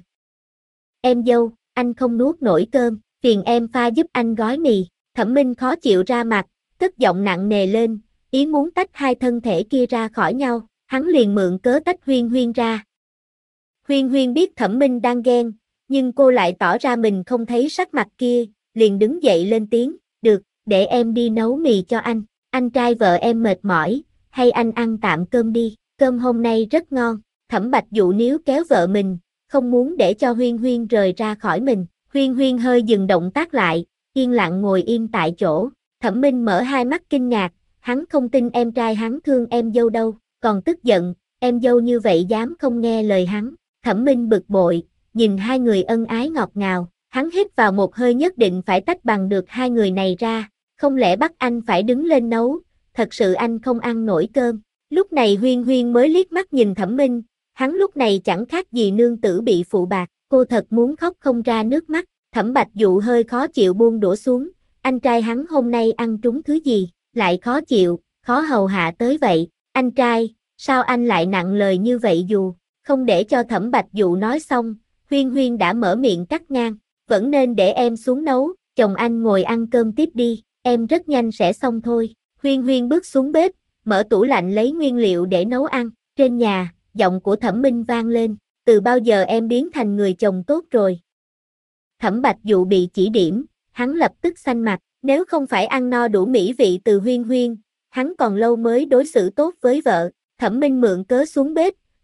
Speaker 1: em dâu, anh không nuốt nổi cơm, phiền em pha giúp anh gói mì. Thẩm Minh khó chịu ra mặt, cất giọng nặng nề lên, ý muốn tách hai thân thể kia ra khỏi nhau. Hắn liền mượn cớ tách Huyên Huyên ra. Huyên Huyên biết Thẩm Minh đang ghen, nhưng cô lại tỏ ra mình không thấy sắc mặt kia, liền đứng dậy lên tiếng, được, để em đi nấu mì cho anh trai vợ em mệt mỏi, hay anh ăn tạm cơm đi, cơm hôm nay rất ngon. Thẩm Bạch Dụ níu kéo vợ mình, không muốn để cho Huyên Huyên rời ra khỏi mình. Huyên Huyên hơi dừng động tác lại, yên lặng ngồi im tại chỗ. Thẩm Minh mở hai mắt kinh ngạc, hắn không tin em trai hắn thương em dâu đâu, còn tức giận, em dâu như vậy dám không nghe lời hắn. Thẩm Minh bực bội, nhìn hai người ân ái ngọt ngào, hắn hít vào một hơi nhất định phải tách bằng được hai người này ra, không lẽ bắt anh phải đứng lên nấu, thật sự anh không ăn nổi cơm. Lúc này Huyên Huyên mới liếc mắt nhìn Thẩm Minh, hắn lúc này chẳng khác gì nương tử bị phụ bạc, cô thật muốn khóc không ra nước mắt. Thẩm Bạch Dụ hơi khó chịu buông đũa xuống, anh trai hắn hôm nay ăn trúng thứ gì, lại khó chịu, khó hầu hạ tới vậy. Anh trai, sao anh lại nặng lời như vậy? Dù không để cho Thẩm Bạch Dụ nói xong, Huyên Huyên đã mở miệng cắt ngang, vẫn nên để em xuống nấu, chồng anh ngồi ăn cơm tiếp đi, em rất nhanh sẽ xong thôi. Huyên Huyên bước xuống bếp, mở tủ lạnh lấy nguyên liệu để nấu ăn. Trên nhà, giọng của Thẩm Minh vang lên, từ bao giờ em biến thành người chồng tốt rồi? Thẩm Bạch Dụ bị chỉ điểm, hắn lập tức xanh mặt, nếu không phải ăn no đủ mỹ vị từ Huyên Huyên, hắn còn lâu mới đối xử tốt với vợ. Thẩm Minh mượn cớ xuống bếp,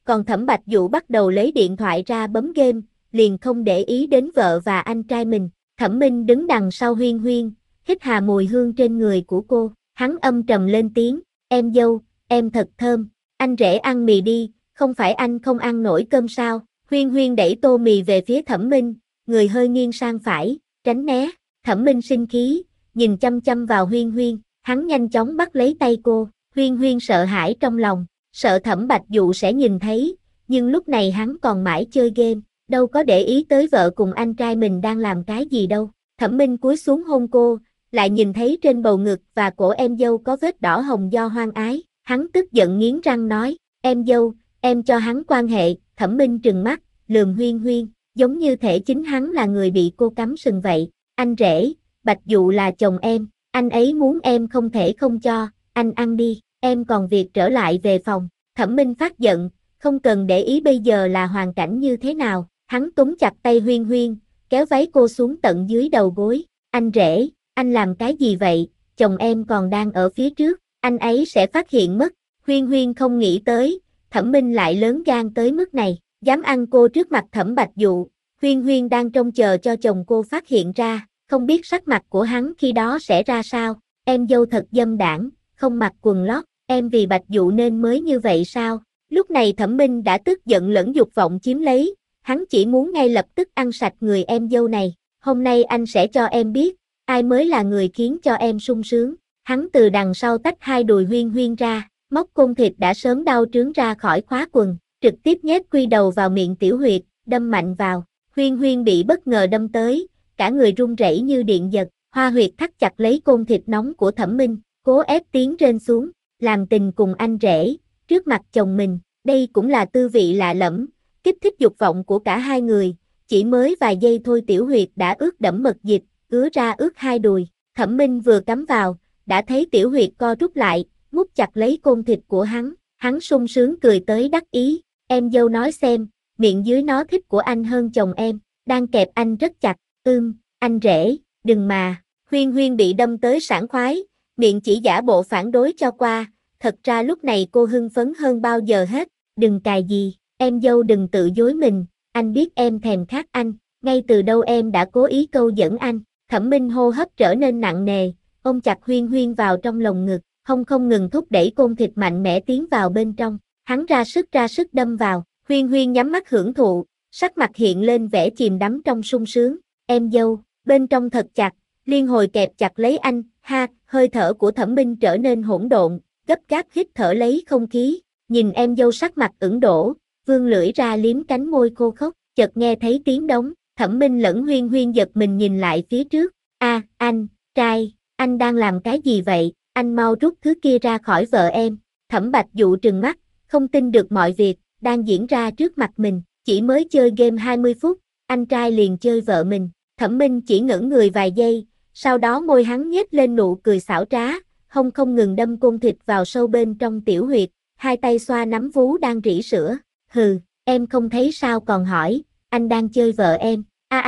Speaker 1: còn Thẩm Bạch Dụ bắt đầu lấy điện thoại ra bấm game, liền không để ý đến vợ và anh trai mình. Thẩm Minh đứng đằng sau Huyên Huyên, hít hà mùi hương trên người của cô, hắn âm trầm lên tiếng, em dâu, em thật thơm, anh rể ăn mì đi, không phải anh không ăn nổi cơm sao? Huyên Huyên đẩy tô mì về phía Thẩm Minh, người hơi nghiêng sang phải, tránh né. Thẩm Minh sinh khí, nhìn chăm chăm vào Huyên Huyên, hắn nhanh chóng bắt lấy tay cô. Huyên Huyên sợ hãi trong lòng, sợ Thẩm Bạch Dụ sẽ nhìn thấy, nhưng lúc này hắn còn mãi chơi game, đâu có để ý tới vợ cùng anh trai mình đang làm cái gì đâu. Thẩm Minh cúi xuống hôn cô, lại nhìn thấy trên bầu ngực và cổ em dâu có vết đỏ hồng do hoang ái, hắn tức giận nghiến răng nói, em dâu, em cho hắn quan hệ. Thẩm Minh trừng mắt, lườm Huyên Huyên, giống như thể chính hắn là người bị cô cắm sừng vậy. Anh rể, Bạch Dụ là chồng em, anh ấy muốn em không thể không cho, anh ăn đi, em còn việc trở lại về phòng. Thẩm Minh phát giận, không cần để ý bây giờ là hoàn cảnh như thế nào, hắn túm chặt tay Huyên Huyên, kéo váy cô xuống tận dưới đầu gối. Anh rể, anh làm cái gì vậy, chồng em còn đang ở phía trước, anh ấy sẽ phát hiện mất. Huyên Huyên không nghĩ tới, Thẩm Minh lại lớn gan tới mức này, dám ăn cô trước mặt Thẩm Bạch Dụ. Huyên Huyên đang trông chờ cho chồng cô phát hiện ra, không biết sắc mặt của hắn khi đó sẽ ra sao. Em dâu thật dâm đảng, không mặc quần lót, em vì Bạch Dụ nên mới như vậy sao? Lúc này Thẩm Minh đã tức giận lẫn dục vọng chiếm lấy, hắn chỉ muốn ngay lập tức ăn sạch người em dâu này. Hôm nay anh sẽ cho em biết, ai mới là người khiến cho em sung sướng. Hắn từ đằng sau tách hai đùi Huyên Huyên ra, móc côn thịt đã sớm đau trướng ra khỏi khóa quần, trực tiếp nhét quy đầu vào miệng tiểu huyệt, đâm mạnh vào. Huyên Huyên bị bất ngờ đâm tới, cả người run rẩy như điện giật, hoa huyệt thắt chặt lấy côn thịt nóng của Thẩm Minh, cố ép tiếng rên xuống, làm tình cùng anh rể, trước mặt chồng mình, đây cũng là tư vị lạ lẫm, kích thích dục vọng của cả hai người, chỉ mới vài giây thôi tiểu huyệt đã ướt đẫm mật dịch, ứa ra ướt hai đùi. Thẩm Minh vừa cắm vào, đã thấy tiểu huyệt co rút lại, mút chặt lấy côn thịt của hắn sung sướng cười tới đắc ý, em dâu nói xem, miệng dưới nó thích của anh hơn chồng em, đang kẹp anh rất chặt, anh rể, đừng mà. Huyên Huyên bị đâm tới sảng khoái, miệng chỉ giả bộ phản đối cho qua, thật ra lúc này cô hưng phấn hơn bao giờ hết, đừng cài gì, em dâu đừng tự dối mình, anh biết em thèm khát anh, ngay từ đâu em đã cố ý câu dẫn anh. Thẩm Minh hô hấp trở nên nặng nề, ôm chặt Huyên Huyên vào trong lồng ngực, không ngừng thúc đẩy côn thịt mạnh mẽ tiến vào bên trong, hắn ra sức đâm vào. Huyên Huyên nhắm mắt hưởng thụ, sắc mặt hiện lên vẻ chìm đắm trong sung sướng. Em dâu, bên trong thật chặt, liên hồi kẹp chặt lấy anh, ha, hơi thở của Thẩm Minh trở nên hỗn độn, gấp gáp hít thở lấy không khí, nhìn em dâu sắc mặt ửng đổ, vươn lưỡi ra liếm cánh môi khô khốc, chợt nghe thấy tiếng đống, Thẩm Minh lẫn Huyên Huyên giật mình nhìn lại phía trước, anh trai, anh đang làm cái gì vậy, anh mau rút thứ kia ra khỏi vợ em. Thẩm Bạch Dụ trừng mắt, không tin được mọi việc đang diễn ra trước mặt mình, chỉ mới chơi game 20 phút, anh trai liền chơi vợ mình. Thẩm Minh chỉ ngẩn người vài giây, sau đó môi hắn nhếch lên nụ cười xảo trá, không ngừng đâm côn thịt vào sâu bên trong tiểu huyệt, hai tay xoa nắm vú đang rỉ sữa. Hừ, em không thấy sao còn hỏi, anh đang chơi vợ em.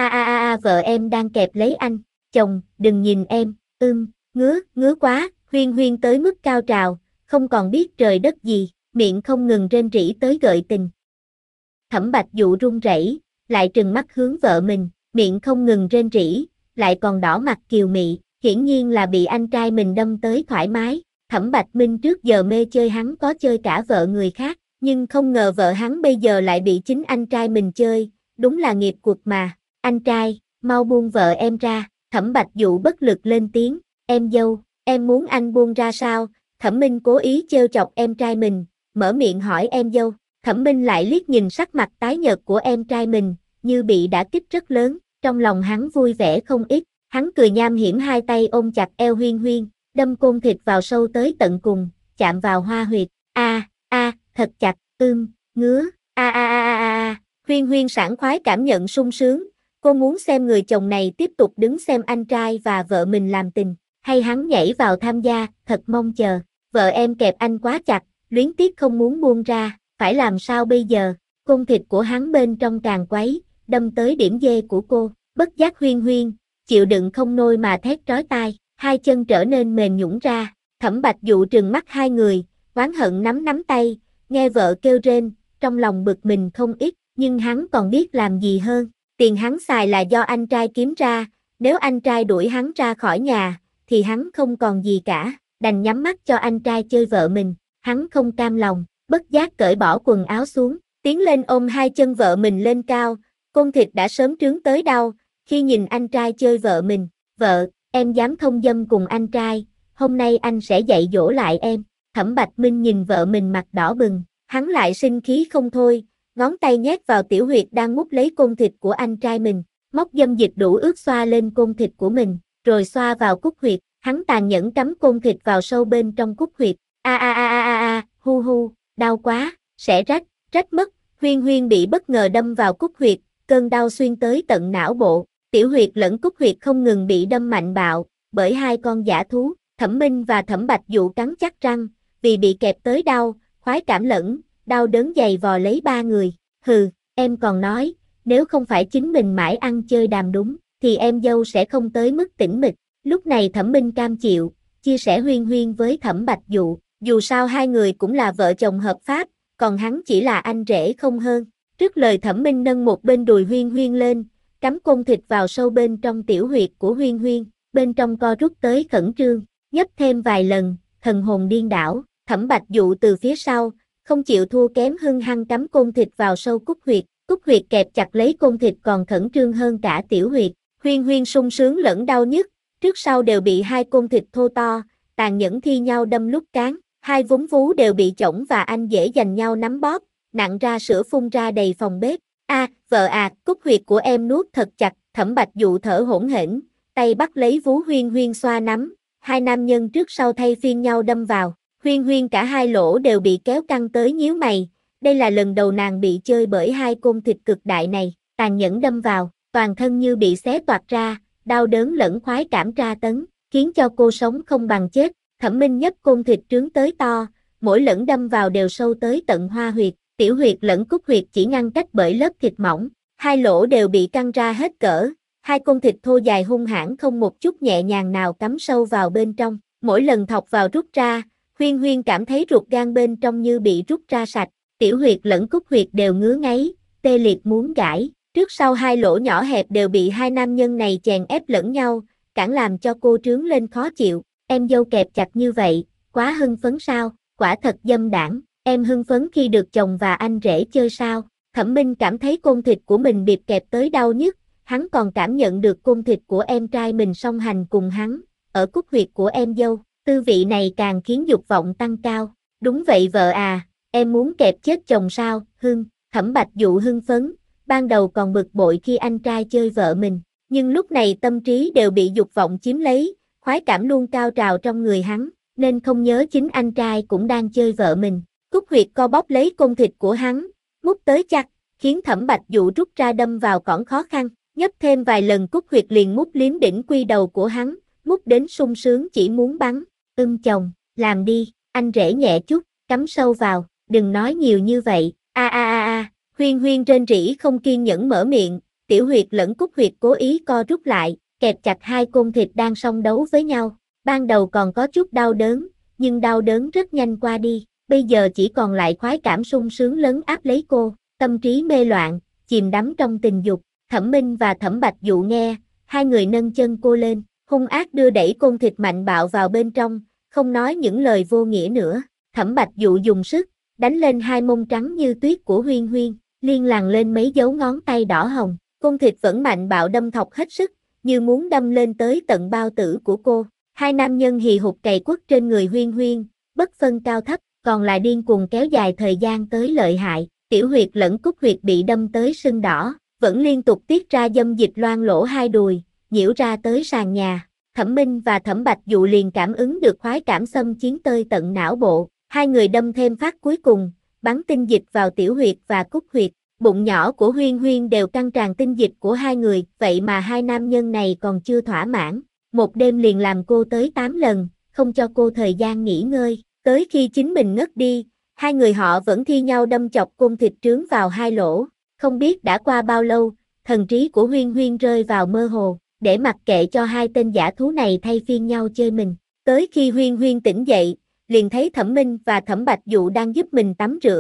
Speaker 1: Vợ em đang kẹp lấy anh. Chồng, đừng nhìn em. Ngứa quá. Huyên Huyên tới mức cao trào, không còn biết trời đất gì, miệng không ngừng rên rỉ tới gợi tình. Thẩm Bạch Dụ run rẩy, lại trừng mắt hướng vợ mình, miệng không ngừng rên rỉ, lại còn đỏ mặt kiều mị, hiển nhiên là bị anh trai mình đâm tới thoải mái. Thẩm Bạch Minh trước giờ mê chơi hắn có chơi cả vợ người khác, nhưng không ngờ vợ hắn bây giờ lại bị chính anh trai mình chơi, đúng là nghiệp quật mà. Anh trai, mau buông vợ em ra. Thẩm Bạch Dụ bất lực lên tiếng, em dâu, em muốn anh buông ra sao? Thẩm Minh cố ý trêu chọc em trai mình, mở miệng hỏi em dâu. Thẩm Minh lại liếc nhìn sắc mặt tái nhợt của em trai mình, như bị đả kích rất lớn, trong lòng hắn vui vẻ không ít, hắn cười nham hiểm hai tay ôm chặt eo Huyên Huyên, đâm côn thịt vào sâu tới tận cùng, chạm vào hoa huyệt. Thật chặt, ngứa. Huyên Huyên sảng khoái cảm nhận sung sướng, cô muốn xem người chồng này tiếp tục đứng xem anh trai và vợ mình làm tình, hay hắn nhảy vào tham gia, thật mong chờ. Vợ em kẹp anh quá chặt, luyến tiếc không muốn buông ra, phải làm sao bây giờ? Côn thịt của hắn bên trong càng quấy, đâm tới điểm dê của cô, bất giác Huyên Huyên, chịu đựng không nôi mà thét trói tai, hai chân trở nên mềm nhũn ra. Thẩm Bạch Dụ trừng mắt hai người, oán hận nắm tay, nghe vợ kêu rên, trong lòng bực mình không ít, nhưng hắn còn biết làm gì hơn. Tiền hắn xài là do anh trai kiếm ra, nếu anh trai đuổi hắn ra khỏi nhà, thì hắn không còn gì cả, đành nhắm mắt cho anh trai chơi vợ mình. Hắn không cam lòng, bất giác cởi bỏ quần áo xuống, tiến lên ôm hai chân vợ mình lên cao, côn thịt đã sớm trướng tới đau, khi nhìn anh trai chơi vợ mình. Vợ, em dám thông dâm cùng anh trai, hôm nay anh sẽ dạy dỗ lại em. Thẩm Bạch Minh nhìn vợ mình mặt đỏ bừng, hắn lại sinh khí không thôi, ngón tay nhét vào tiểu huyệt đang mút lấy côn thịt của anh trai mình, móc dâm dịch đủ ướt xoa lên côn thịt của mình, rồi xoa vào cúc huyệt, hắn tàn nhẫn cắm côn thịt vào sâu bên trong cúc huyệt. Hu hu, đau quá, sẽ rách mất. Huyên Huyên bị bất ngờ đâm vào cúc huyệt, cơn đau xuyên tới tận não bộ, tiểu huyệt lẫn cúc huyệt không ngừng bị đâm mạnh bạo bởi hai con dã thú. Thẩm Minh và Thẩm Bạch Dụ cắn chắc răng, vì bị kẹp tới đau, khoái cảm lẫn đau đớn giày vò lấy ba người. Hừ, em còn nói, nếu không phải chính mình mãi ăn chơi đàm đúng, thì em dâu sẽ không tới mức tĩnh mịch. Lúc này Thẩm Minh cam chịu, chia sẻ Huyên Huyên với Thẩm Bạch Dụ, dù sao hai người cũng là vợ chồng hợp pháp, còn hắn chỉ là anh rể không hơn. Trước lời Thẩm Minh nâng một bên đùi Huyên Huyên lên, cắm côn thịt vào sâu bên trong tiểu huyệt của Huyên Huyên, bên trong co rút tới khẩn trương, nhấp thêm vài lần, thần hồn điên đảo. Thẩm Bạch Dụ từ phía sau, không chịu thua kém hung hăng cắm côn thịt vào sâu cúc huyệt kẹp chặt lấy côn thịt còn khẩn trương hơn cả tiểu huyệt. Huyên Huyên sung sướng lẫn đau nhức, trước sau đều bị hai côn thịt thô to, tàn nhẫn thi nhau đâm lúc cán, hai vúng vú đều bị chổng và anh dễ giành nhau nắm bóp, nặng ra sữa phun ra đầy phòng bếp. Vợ à, cúc huyệt của em nuốt thật chặt. Thẩm Bạch Dụ thở hổn hển, tay bắt lấy vú Huyên Huyên xoa nắm, hai nam nhân trước sau thay phiên nhau đâm vào. Huyên Huyên cả hai lỗ đều bị kéo căng tới nhíu mày, đây là lần đầu nàng bị chơi bởi hai côn thịt cực đại này, tàn nhẫn đâm vào, toàn thân như bị xé toạc ra, đau đớn lẫn khoái cảm tra tấn, khiến cho cô sống không bằng chết. Thẩm Minh nhấp côn thịt trướng tới to, mỗi lần đâm vào đều sâu tới tận hoa huyệt, tiểu huyệt lẫn cúc huyệt chỉ ngăn cách bởi lớp thịt mỏng, hai lỗ đều bị căng ra hết cỡ, hai côn thịt thô dài hung hãn không một chút nhẹ nhàng nào cắm sâu vào bên trong, mỗi lần thọc vào rút ra, Huyên Huyên cảm thấy ruột gan bên trong như bị rút ra sạch, tiểu huyệt lẫn cúc huyệt đều ngứa ngáy, tê liệt muốn gãi, trước sau hai lỗ nhỏ hẹp đều bị hai nam nhân này chèn ép lẫn nhau, càng làm cho cô trướng lên khó chịu. Em dâu kẹp chặt như vậy, quá hưng phấn sao? Quả thật dâm đảng, em hưng phấn khi được chồng và anh rể chơi sao? Thẩm Minh cảm thấy côn thịt của mình bị kẹp tới đau nhức, hắn còn cảm nhận được côn thịt của em trai mình song hành cùng hắn, ở cúc huyệt của em dâu, tư vị này càng khiến dục vọng tăng cao. Đúng vậy vợ à, em muốn kẹp chết chồng sao? Thẩm Bạch Dụ hưng phấn, ban đầu còn bực bội khi anh trai chơi vợ mình, nhưng lúc này tâm trí đều bị dục vọng chiếm lấy, khoái cảm luôn cao trào trong người hắn, nên không nhớ chính anh trai cũng đang chơi vợ mình. Cúc huyệt co bóp lấy côn thịt của hắn, mút tới chặt, khiến Thẩm Bạch Dụ rút ra đâm vào cõng khó khăn, nhấp thêm vài lần cúc huyệt liền mút liếm đỉnh quy đầu của hắn, mút đến sung sướng chỉ muốn bắn. Chồng, làm đi, anh rể nhẹ chút, cắm sâu vào, đừng nói nhiều như vậy. Huyên Huyên rên rỉ không kiên nhẫn mở miệng, tiểu huyệt lẫn cúc huyệt cố ý co rút lại, kẹp chặt hai côn thịt đang song đấu với nhau. Ban đầu còn có chút đau đớn, nhưng đau đớn rất nhanh qua đi, bây giờ chỉ còn lại khoái cảm sung sướng lấn áp lấy cô, tâm trí mê loạn, chìm đắm trong tình dục. Thẩm Minh và Thẩm Bạch Dụ nghe, hai người nâng chân cô lên, hung ác đưa đẩy côn thịt mạnh bạo vào bên trong, không nói những lời vô nghĩa nữa. Thẩm Bạch Dụ dùng sức, đánh lên hai mông trắng như tuyết của Huyên Huyên, liên lằn lên mấy dấu ngón tay đỏ hồng, côn thịt vẫn mạnh bạo đâm thọc hết sức, như muốn đâm lên tới tận bao tử của cô. Hai nam nhân hì hục cày quất trên người Huyên Huyên, bất phân cao thấp, còn lại điên cuồng kéo dài thời gian tới lợi hại, tiểu huyệt lẫn cúc huyệt bị đâm tới sưng đỏ, vẫn liên tục tiết ra dâm dịch loang lỗ hai đùi, nhiễu ra tới sàn nhà. Thẩm Minh và Thẩm Bạch Dụ liền cảm ứng được khoái cảm xâm chiến tơi tận não bộ, hai người đâm thêm phát cuối cùng, bắn tinh dịch vào tiểu huyệt và cúc huyệt, bụng nhỏ của Huyên Huyên đều căng tràn tinh dịch của hai người, vậy mà hai nam nhân này còn chưa thỏa mãn, một đêm liền làm cô tới 8 lần, không cho cô thời gian nghỉ ngơi, tới khi chính mình ngất đi, hai người họ vẫn thi nhau đâm chọc côn thịt trướng vào hai lỗ, không biết đã qua bao lâu, thần trí của Huyên Huyên rơi vào mơ hồ, để mặc kệ cho hai tên dã thú này thay phiên nhau chơi mình, tới khi Huyên Huyên tỉnh dậy, liền thấy Thẩm Minh và Thẩm Bạch Dụ đang giúp mình tắm rửa,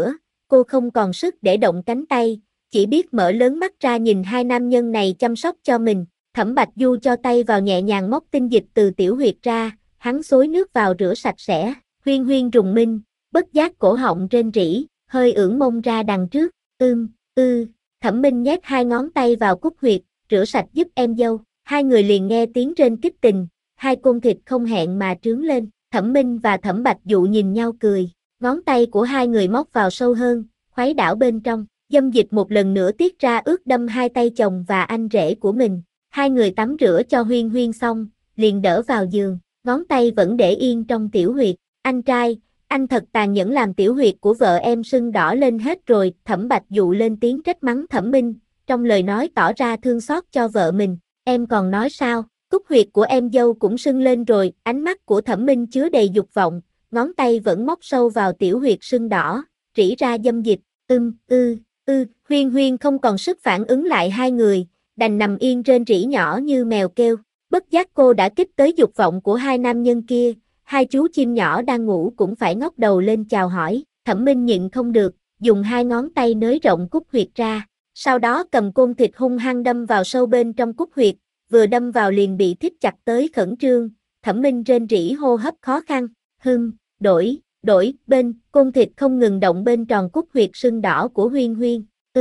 Speaker 1: cô không còn sức để động cánh tay, chỉ biết mở lớn mắt ra nhìn hai nam nhân này chăm sóc cho mình. Thẩm Bạch Du cho tay vào nhẹ nhàng móc tinh dịch từ tiểu huyệt ra, hắn xối nước vào rửa sạch sẽ. Huyên Huyên rùng mình, bất giác cổ họng rên rỉ, hơi ưỡn mông ra đằng trước. Thẩm Minh nhét hai ngón tay vào cúc huyệt, rửa sạch giúp em dâu. Hai người liền nghe tiếng rên kích tình, hai côn thịt không hẹn mà trướng lên. Thẩm Minh và Thẩm Bạch Dụ nhìn nhau cười, ngón tay của hai người móc vào sâu hơn, khuấy đảo bên trong. Dâm dịch một lần nữa tiết ra ướt đâm hai tay chồng và anh rể của mình. Hai người tắm rửa cho Huyên Huyên xong, liền đỡ vào giường, ngón tay vẫn để yên trong tiểu huyệt. Anh trai, anh thật tàn nhẫn làm tiểu huyệt của vợ em sưng đỏ lên hết rồi. Thẩm Bạch Dụ lên tiếng trách mắng Thẩm Minh, trong lời nói tỏ ra thương xót cho vợ mình. Em còn nói sao, cúc huyệt của em dâu cũng sưng lên rồi. Ánh mắt của Thẩm Minh chứa đầy dục vọng, ngón tay vẫn móc sâu vào tiểu huyệt sưng đỏ, rỉ ra dâm dịch. Huyên Huyên không còn sức phản ứng lại hai người, đành nằm yên rên rỉ nhỏ như mèo kêu. Bất giác cô đã kích tới dục vọng của hai nam nhân kia, hai chú chim nhỏ đang ngủ cũng phải ngóc đầu lên chào hỏi. Thẩm Minh nhịn không được, dùng hai ngón tay nới rộng cúc huyệt ra, sau đó cầm côn thịt hung hăng đâm vào sâu bên trong cúc huyệt, vừa đâm vào liền bị thít chặt tới khẩn trương. Thẩm Minh rên rỉ hô hấp khó khăn, đổi, bên, côn thịt không ngừng động bên tròn cúc huyệt sưng đỏ của Huyên Huyên.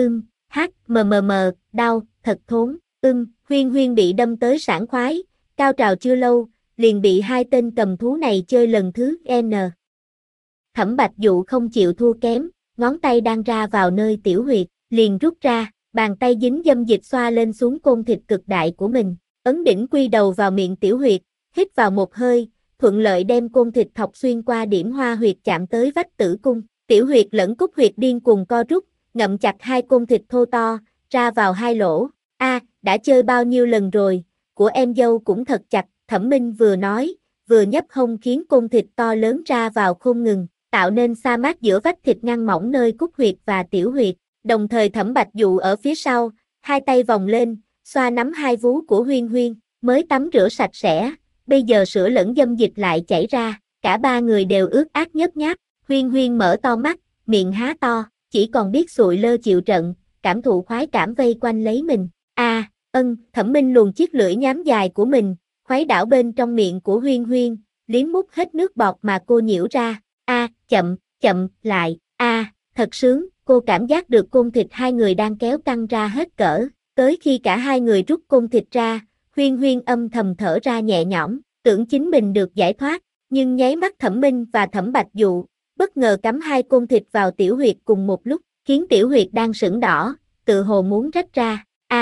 Speaker 1: Đau, thật thốn. Huyên Huyên bị đâm tới sảng khoái, cao trào chưa lâu, liền bị hai tên cầm thú này chơi lần thứ N. Thẩm Bạch Dụ không chịu thua kém, ngón tay đang ra vào nơi tiểu huyệt, liền rút ra, bàn tay dính dâm dịch xoa lên xuống côn thịt cực đại của mình, ấn đỉnh quy đầu vào miệng tiểu huyệt, hít vào một hơi, thuận lợi đem côn thịt thọc xuyên qua điểm hoa huyệt chạm tới vách tử cung. Tiểu huyệt lẫn cúc huyệt điên cuồng co rút, ngậm chặt hai côn thịt thô to, ra vào hai lỗ. Đã chơi bao nhiêu lần rồi, của em dâu cũng thật chặt. Thẩm Minh vừa nói, vừa nhấp hông khiến côn thịt to lớn ra vào không ngừng, tạo nên sa mát giữa vách thịt ngăn mỏng nơi cúc huyệt và tiểu huyệt. Đồng thời Thẩm Bạch Dụ ở phía sau, hai tay vòng lên, xoa nắm hai vú của Huyên Huyên, mới tắm rửa sạch sẽ, bây giờ sữa lẫn dâm dịch lại chảy ra, cả ba người đều ướt át nhớp nháp. Huyên Huyên mở to mắt, miệng há to, chỉ còn biết sụi lơ chịu trận, cảm thụ khoái cảm vây quanh lấy mình. Thẩm Minh luồn chiếc lưỡi nhám dài của mình, khuấy đảo bên trong miệng của Huyên Huyên, liếm mút hết nước bọt mà cô nhiễu ra. Chậm lại, thật sướng, cô cảm giác được côn thịt hai người đang kéo căng ra hết cỡ. Tới khi cả hai người rút côn thịt ra, Huyên Huyên âm thầm thở ra nhẹ nhõm, tưởng chính mình được giải thoát, nhưng nháy mắt Thẩm Minh và Thẩm Bạch Dụ bất ngờ cắm hai côn thịt vào tiểu huyệt cùng một lúc, khiến tiểu huyệt đang sững đỏ, tự hồ muốn rách ra.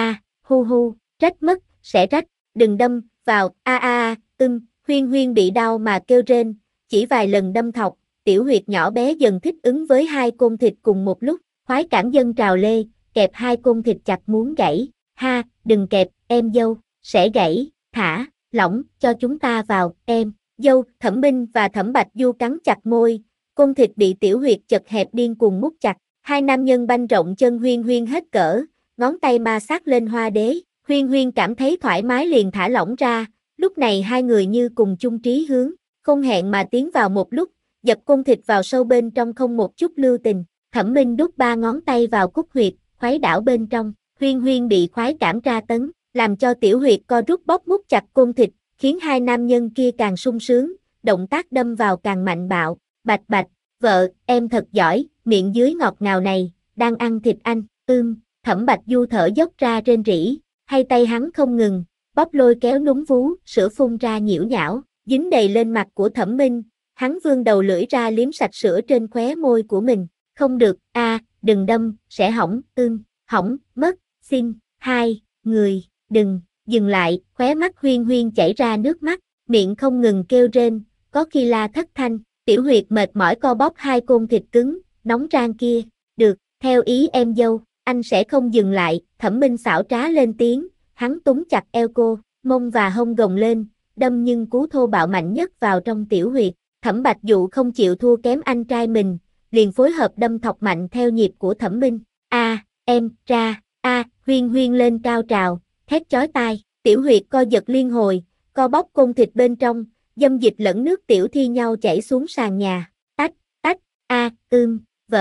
Speaker 1: Rách mất, sẽ rách, đừng đâm vào. Huyên Huyên bị đau mà kêu rên, chỉ vài lần đâm thọc, tiểu huyệt nhỏ bé dần thích ứng với hai côn thịt cùng một lúc, khoái cảm dâng trào lê, kẹp hai côn thịt chặt muốn gãy. Đừng kẹp, em dâu, sẽ gãy, thả, lỏng, cho chúng ta vào, em dâu. Thẩm Minh và Thẩm Bạch Du cắn chặt môi, côn thịt bị tiểu huyệt chật hẹp điên cuồng mút chặt, hai nam nhân banh rộng chân Huyên Huyên hết cỡ, ngón tay ma sát lên hoa đế. Huyên Huyên cảm thấy thoải mái liền thả lỏng ra, lúc này hai người như cùng chung trí hướng, không hẹn mà tiến vào một lúc, dập côn thịt vào sâu bên trong không một chút lưu tình. Thẩm Minh đút ba ngón tay vào cúc huyệt, khuấy đảo bên trong, Huyên Huyên bị khoái cảm tra tấn, làm cho tiểu huyệt co rút bóp mút chặt côn thịt, khiến hai nam nhân kia càng sung sướng, động tác đâm vào càng mạnh bạo. Bạch, vợ, em thật giỏi, miệng dưới ngọt ngào này, đang ăn thịt anh. Thẩm Bạch Du thở dốc ra rên rỉ, hai tay hắn không ngừng, bóp lôi kéo núm vú, sữa phun ra nhiễu nhão, dính đầy lên mặt của Thẩm Minh, hắn vươn đầu lưỡi ra liếm sạch sữa trên khóe môi của mình. Không được, đừng đâm, sẽ hỏng, hỏng, mất, xin, hai, người, đừng, dừng lại. Khóe mắt Huyên Huyên chảy ra nước mắt, miệng không ngừng kêu rên, có khi la thất thanh, tiểu huyệt mệt mỏi co bóp hai côn thịt cứng, nóng rang kia. Được, theo ý em dâu, anh sẽ không dừng lại. Thẩm Minh xảo trá lên tiếng, hắn túm chặt eo cô, mông và hông gồng lên, đâm nhưng cú thô bạo mạnh nhất vào trong tiểu huyệt. Thẩm Bạch Dụ không chịu thua kém anh trai mình, liền phối hợp đâm thọc mạnh theo nhịp của Thẩm Minh. Em, ra, Huyên Huyên lên cao trào, thét chói tai, tiểu huyệt co giật liên hồi, co bóp côn thịt bên trong, dâm dịch lẫn nước tiểu thi nhau chảy xuống sàn nhà. Vợ,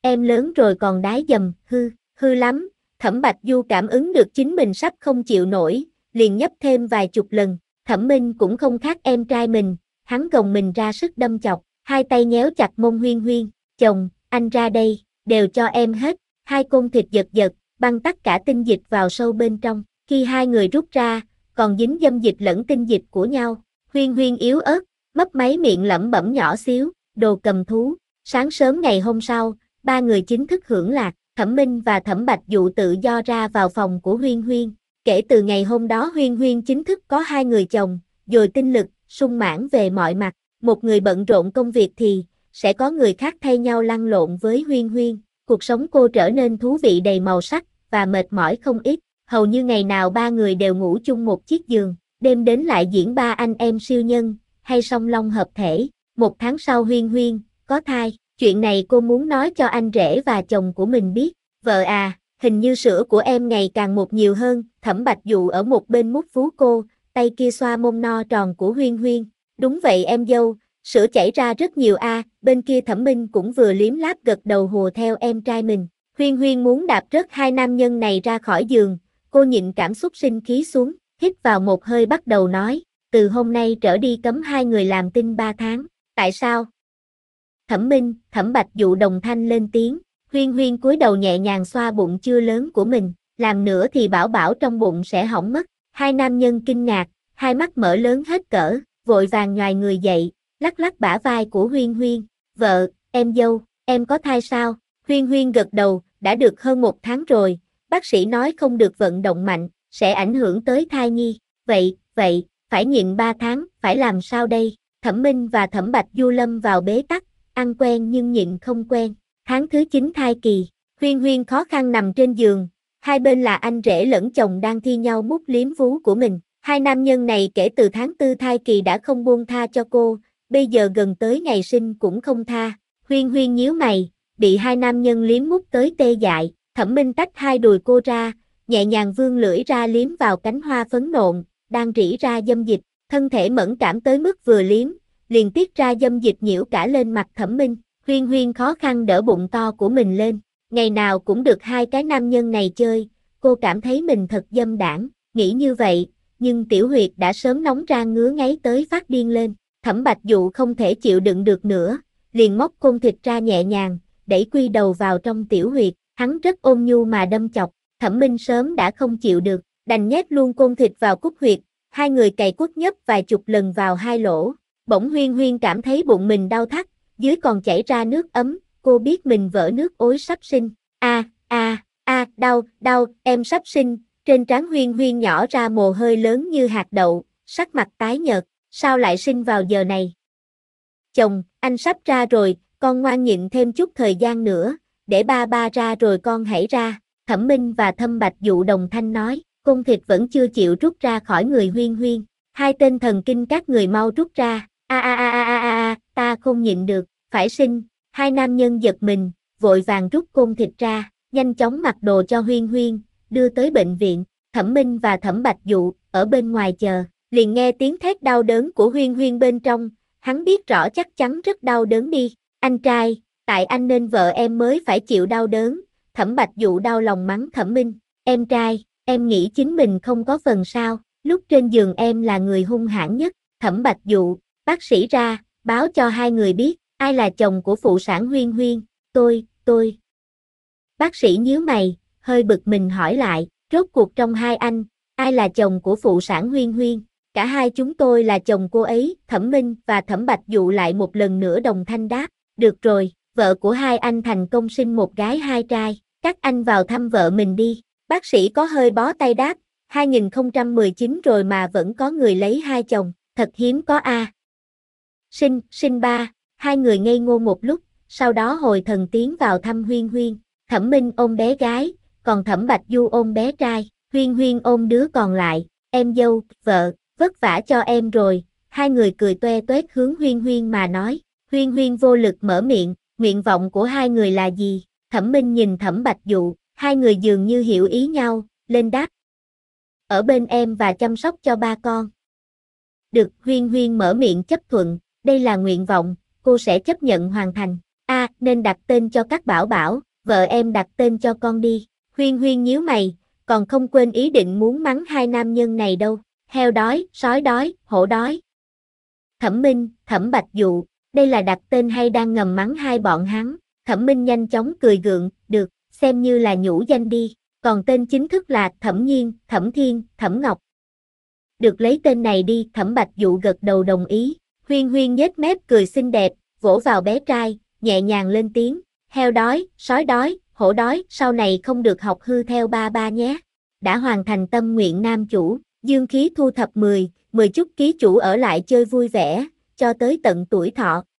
Speaker 1: em lớn rồi còn đái dầm, hư lắm. Thẩm Bạch Du cảm ứng được chính mình sắp không chịu nổi, liền nhấp thêm vài chục lần. Thẩm Minh cũng không khác em trai mình, hắn gồng mình ra sức đâm chọc, hai tay nhéo chặt mông Huyên Huyên. Chồng, anh ra đây, đều cho em hết. Hai côn thịt giật giật, băng tất cả tinh dịch vào sâu bên trong. Khi hai người rút ra, còn dính dâm dịch lẫn tinh dịch của nhau. Huyên Huyên yếu ớt, mấp máy miệng lẩm bẩm nhỏ xíu, đồ cầm thú. Sáng sớm ngày hôm sau, ba người chính thức hưởng lạc. Thẩm Minh và Thẩm Bạch Dụ tự do ra vào phòng của Huyên Huyên. Kể từ ngày hôm đó Huyên Huyên chính thức có hai người chồng, dồi tinh lực, sung mãn về mọi mặt. Một người bận rộn công việc thì sẽ có người khác thay nhau lăn lộn với Huyên Huyên. Cuộc sống cô trở nên thú vị đầy màu sắc và mệt mỏi không ít. Hầu như ngày nào ba người đều ngủ chung một chiếc giường. Đêm đến lại diễn ba anh em siêu nhân hay song long hợp thể. Một tháng sau Huyên Huyên có thai. Chuyện này cô muốn nói cho anh rể và chồng của mình biết. Vợ à, hình như sữa của em ngày càng một nhiều hơn. Thẩm Bạch Dụ ở một bên mút vú cô, tay kia xoa mông no tròn của Huyên Huyên. Đúng vậy em dâu, sữa chảy ra rất nhiều a. Bên kia Thẩm Minh cũng vừa liếm láp gật đầu hùa theo em trai mình. Huyên Huyên muốn đạp rớt hai nam nhân này ra khỏi giường. Cô nhịn cảm xúc sinh khí xuống, hít vào một hơi bắt đầu nói, từ hôm nay trở đi cấm hai người làm tinh 3 tháng. Tại sao? Thẩm Minh, Thẩm Bạch Dụ đồng thanh lên tiếng. Huyên Huyên cúi đầu nhẹ nhàng xoa bụng chưa lớn của mình, làm nữa thì bảo bảo trong bụng sẽ hỏng mất. Hai nam nhân kinh ngạc, hai mắt mở lớn hết cỡ, vội vàng nhoài người dậy, lắc lắc bả vai của Huyên Huyên. Vợ, em dâu, em có thai sao? Huyên Huyên gật đầu, đã được hơn 1 tháng rồi, bác sĩ nói không được vận động mạnh, sẽ ảnh hưởng tới thai nhi. Vậy, phải nhịn 3 tháng, phải làm sao đây? Thẩm Minh và Thẩm Bạch Du lâm vào bế tắc, ăn quen nhưng nhịn không quen. Tháng thứ 9 thai kỳ, Huyên Huyên khó khăn nằm trên giường, hai bên là anh rể lẫn chồng đang thi nhau mút liếm vú của mình. Hai nam nhân này kể từ tháng 4 thai kỳ đã không buông tha cho cô, bây giờ gần tới ngày sinh cũng không tha. Huyên Huyên nhíu mày, bị hai nam nhân liếm mút tới tê dại. Thẩm Minh tách hai đùi cô ra, nhẹ nhàng vươn lưỡi ra liếm vào cánh hoa phấn nộn, đang rỉ ra dâm dịch. Thân thể mẫn cảm tới mức vừa liếm, liền tiết ra dâm dịch nhiễu cả lên mặt Thẩm Minh. Huyên Huyên khó khăn đỡ bụng to của mình lên, ngày nào cũng được hai cái nam nhân này chơi, cô cảm thấy mình thật dâm đãng, nghĩ như vậy, nhưng tiểu huyệt đã sớm nóng rang ngứa ngáy tới phát điên lên. Thẩm Bạch Dụ không thể chịu đựng được nữa, liền móc côn thịt ra nhẹ nhàng, đẩy quy đầu vào trong tiểu huyệt, hắn rất ôn nhu mà đâm chọc. Thẩm Minh sớm đã không chịu được, đành nhét luôn côn thịt vào cúc huyệt, hai người cày quất nhấp vài chục lần vào hai lỗ. Bỗng Huyên Huyên cảm thấy bụng mình đau thắt, dưới còn chảy ra nước ấm, cô biết mình vỡ nước ối sắp sinh. Đau, em sắp sinh. Trên trán Huyên Huyên nhỏ ra mồ hôi lớn như hạt đậu, sắc mặt tái nhợt, sao lại sinh vào giờ này? Chồng, anh sắp ra rồi, con ngoan nhịn thêm chút thời gian nữa, để ba ra rồi con hãy ra. Thẩm Minh và Thẩm Bạch Dụ đồng thanh nói, côn thịt vẫn chưa chịu rút ra khỏi người Huyên Huyên. Hai tên thần kinh các người mau rút ra. Ta không nhịn được, phải sinh. Hai nam nhân giật mình, vội vàng rút côn thịt ra, nhanh chóng mặc đồ cho Huyên Huyên, đưa tới bệnh viện. Thẩm Minh và Thẩm Bạch Dụ ở bên ngoài chờ, liền nghe tiếng thét đau đớn của Huyên Huyên bên trong, hắn biết rõ chắc chắn rất đau đớn đi. Anh trai, tại anh nên vợ em mới phải chịu đau đớn. Thẩm Bạch Dụ đau lòng mắng Thẩm Minh, em trai, em nghĩ chính mình không có phần sao, lúc trên giường em là người hung hãn nhất. Thẩm Bạch Dụ, bác sĩ ra, báo cho hai người biết, ai là chồng của phụ sản Huyên Huyên. Tôi. Bác sĩ nhíu mày, hơi bực mình hỏi lại, rốt cuộc trong hai anh, ai là chồng của phụ sản Huyên Huyên? Cả hai chúng tôi là chồng cô ấy. Thẩm Minh và Thẩm Bạch Dụ lại một lần nữa đồng thanh đáp, được rồi, vợ của hai anh thành công sinh một gái hai trai, các anh vào thăm vợ mình đi. Bác sĩ có hơi bó tay đáp, 2019 rồi mà vẫn có người lấy hai chồng, thật hiếm có a. Sinh ba, hai người ngây ngô một lúc, sau đó hồi thần tiến vào thăm Huyên Huyên. Thẩm Minh ôm bé gái, còn Thẩm Bạch Du ôm bé trai, Huyên Huyên ôm đứa còn lại. Em dâu, vợ, vất vả cho em rồi. Hai người cười toe toét hướng Huyên Huyên mà nói. Huyên Huyên vô lực mở miệng, nguyện vọng của hai người là gì? Thẩm Minh nhìn Thẩm Bạch Dụ, hai người dường như hiểu ý nhau, lên đáp. Ở bên em và chăm sóc cho ba con. Được. Huyên Huyên mở miệng chấp thuận, đây là nguyện vọng, cô sẽ chấp nhận hoàn thành. nên đặt tên cho các bảo bảo, vợ em đặt tên cho con đi. Huyên Huyên nhíu mày, còn không quên ý định muốn mắng hai nam nhân này đâu. Heo đói, sói đói, hổ đói. Thẩm Minh, Thẩm Bạch Dụ, đây là đặt tên hay đang ngầm mắng hai bọn hắn? Thẩm Minh nhanh chóng cười gượng, được, xem như là nhũ danh đi, còn tên chính thức là Thẩm Nhiên, Thẩm Thiên, Thẩm Ngọc. Được lấy tên này đi, Thẩm Bạch Dụ gật đầu đồng ý. Huyên Huyên nhếch mép cười xinh đẹp, vỗ vào bé trai, nhẹ nhàng lên tiếng, heo đói, sói đói, hổ đói, sau này không được học hư theo ba ba nhé. Đã hoàn thành tâm nguyện nam chủ, dương khí thu thập 10 chút ký chủ ở lại chơi vui vẻ, cho tới tận tuổi thọ.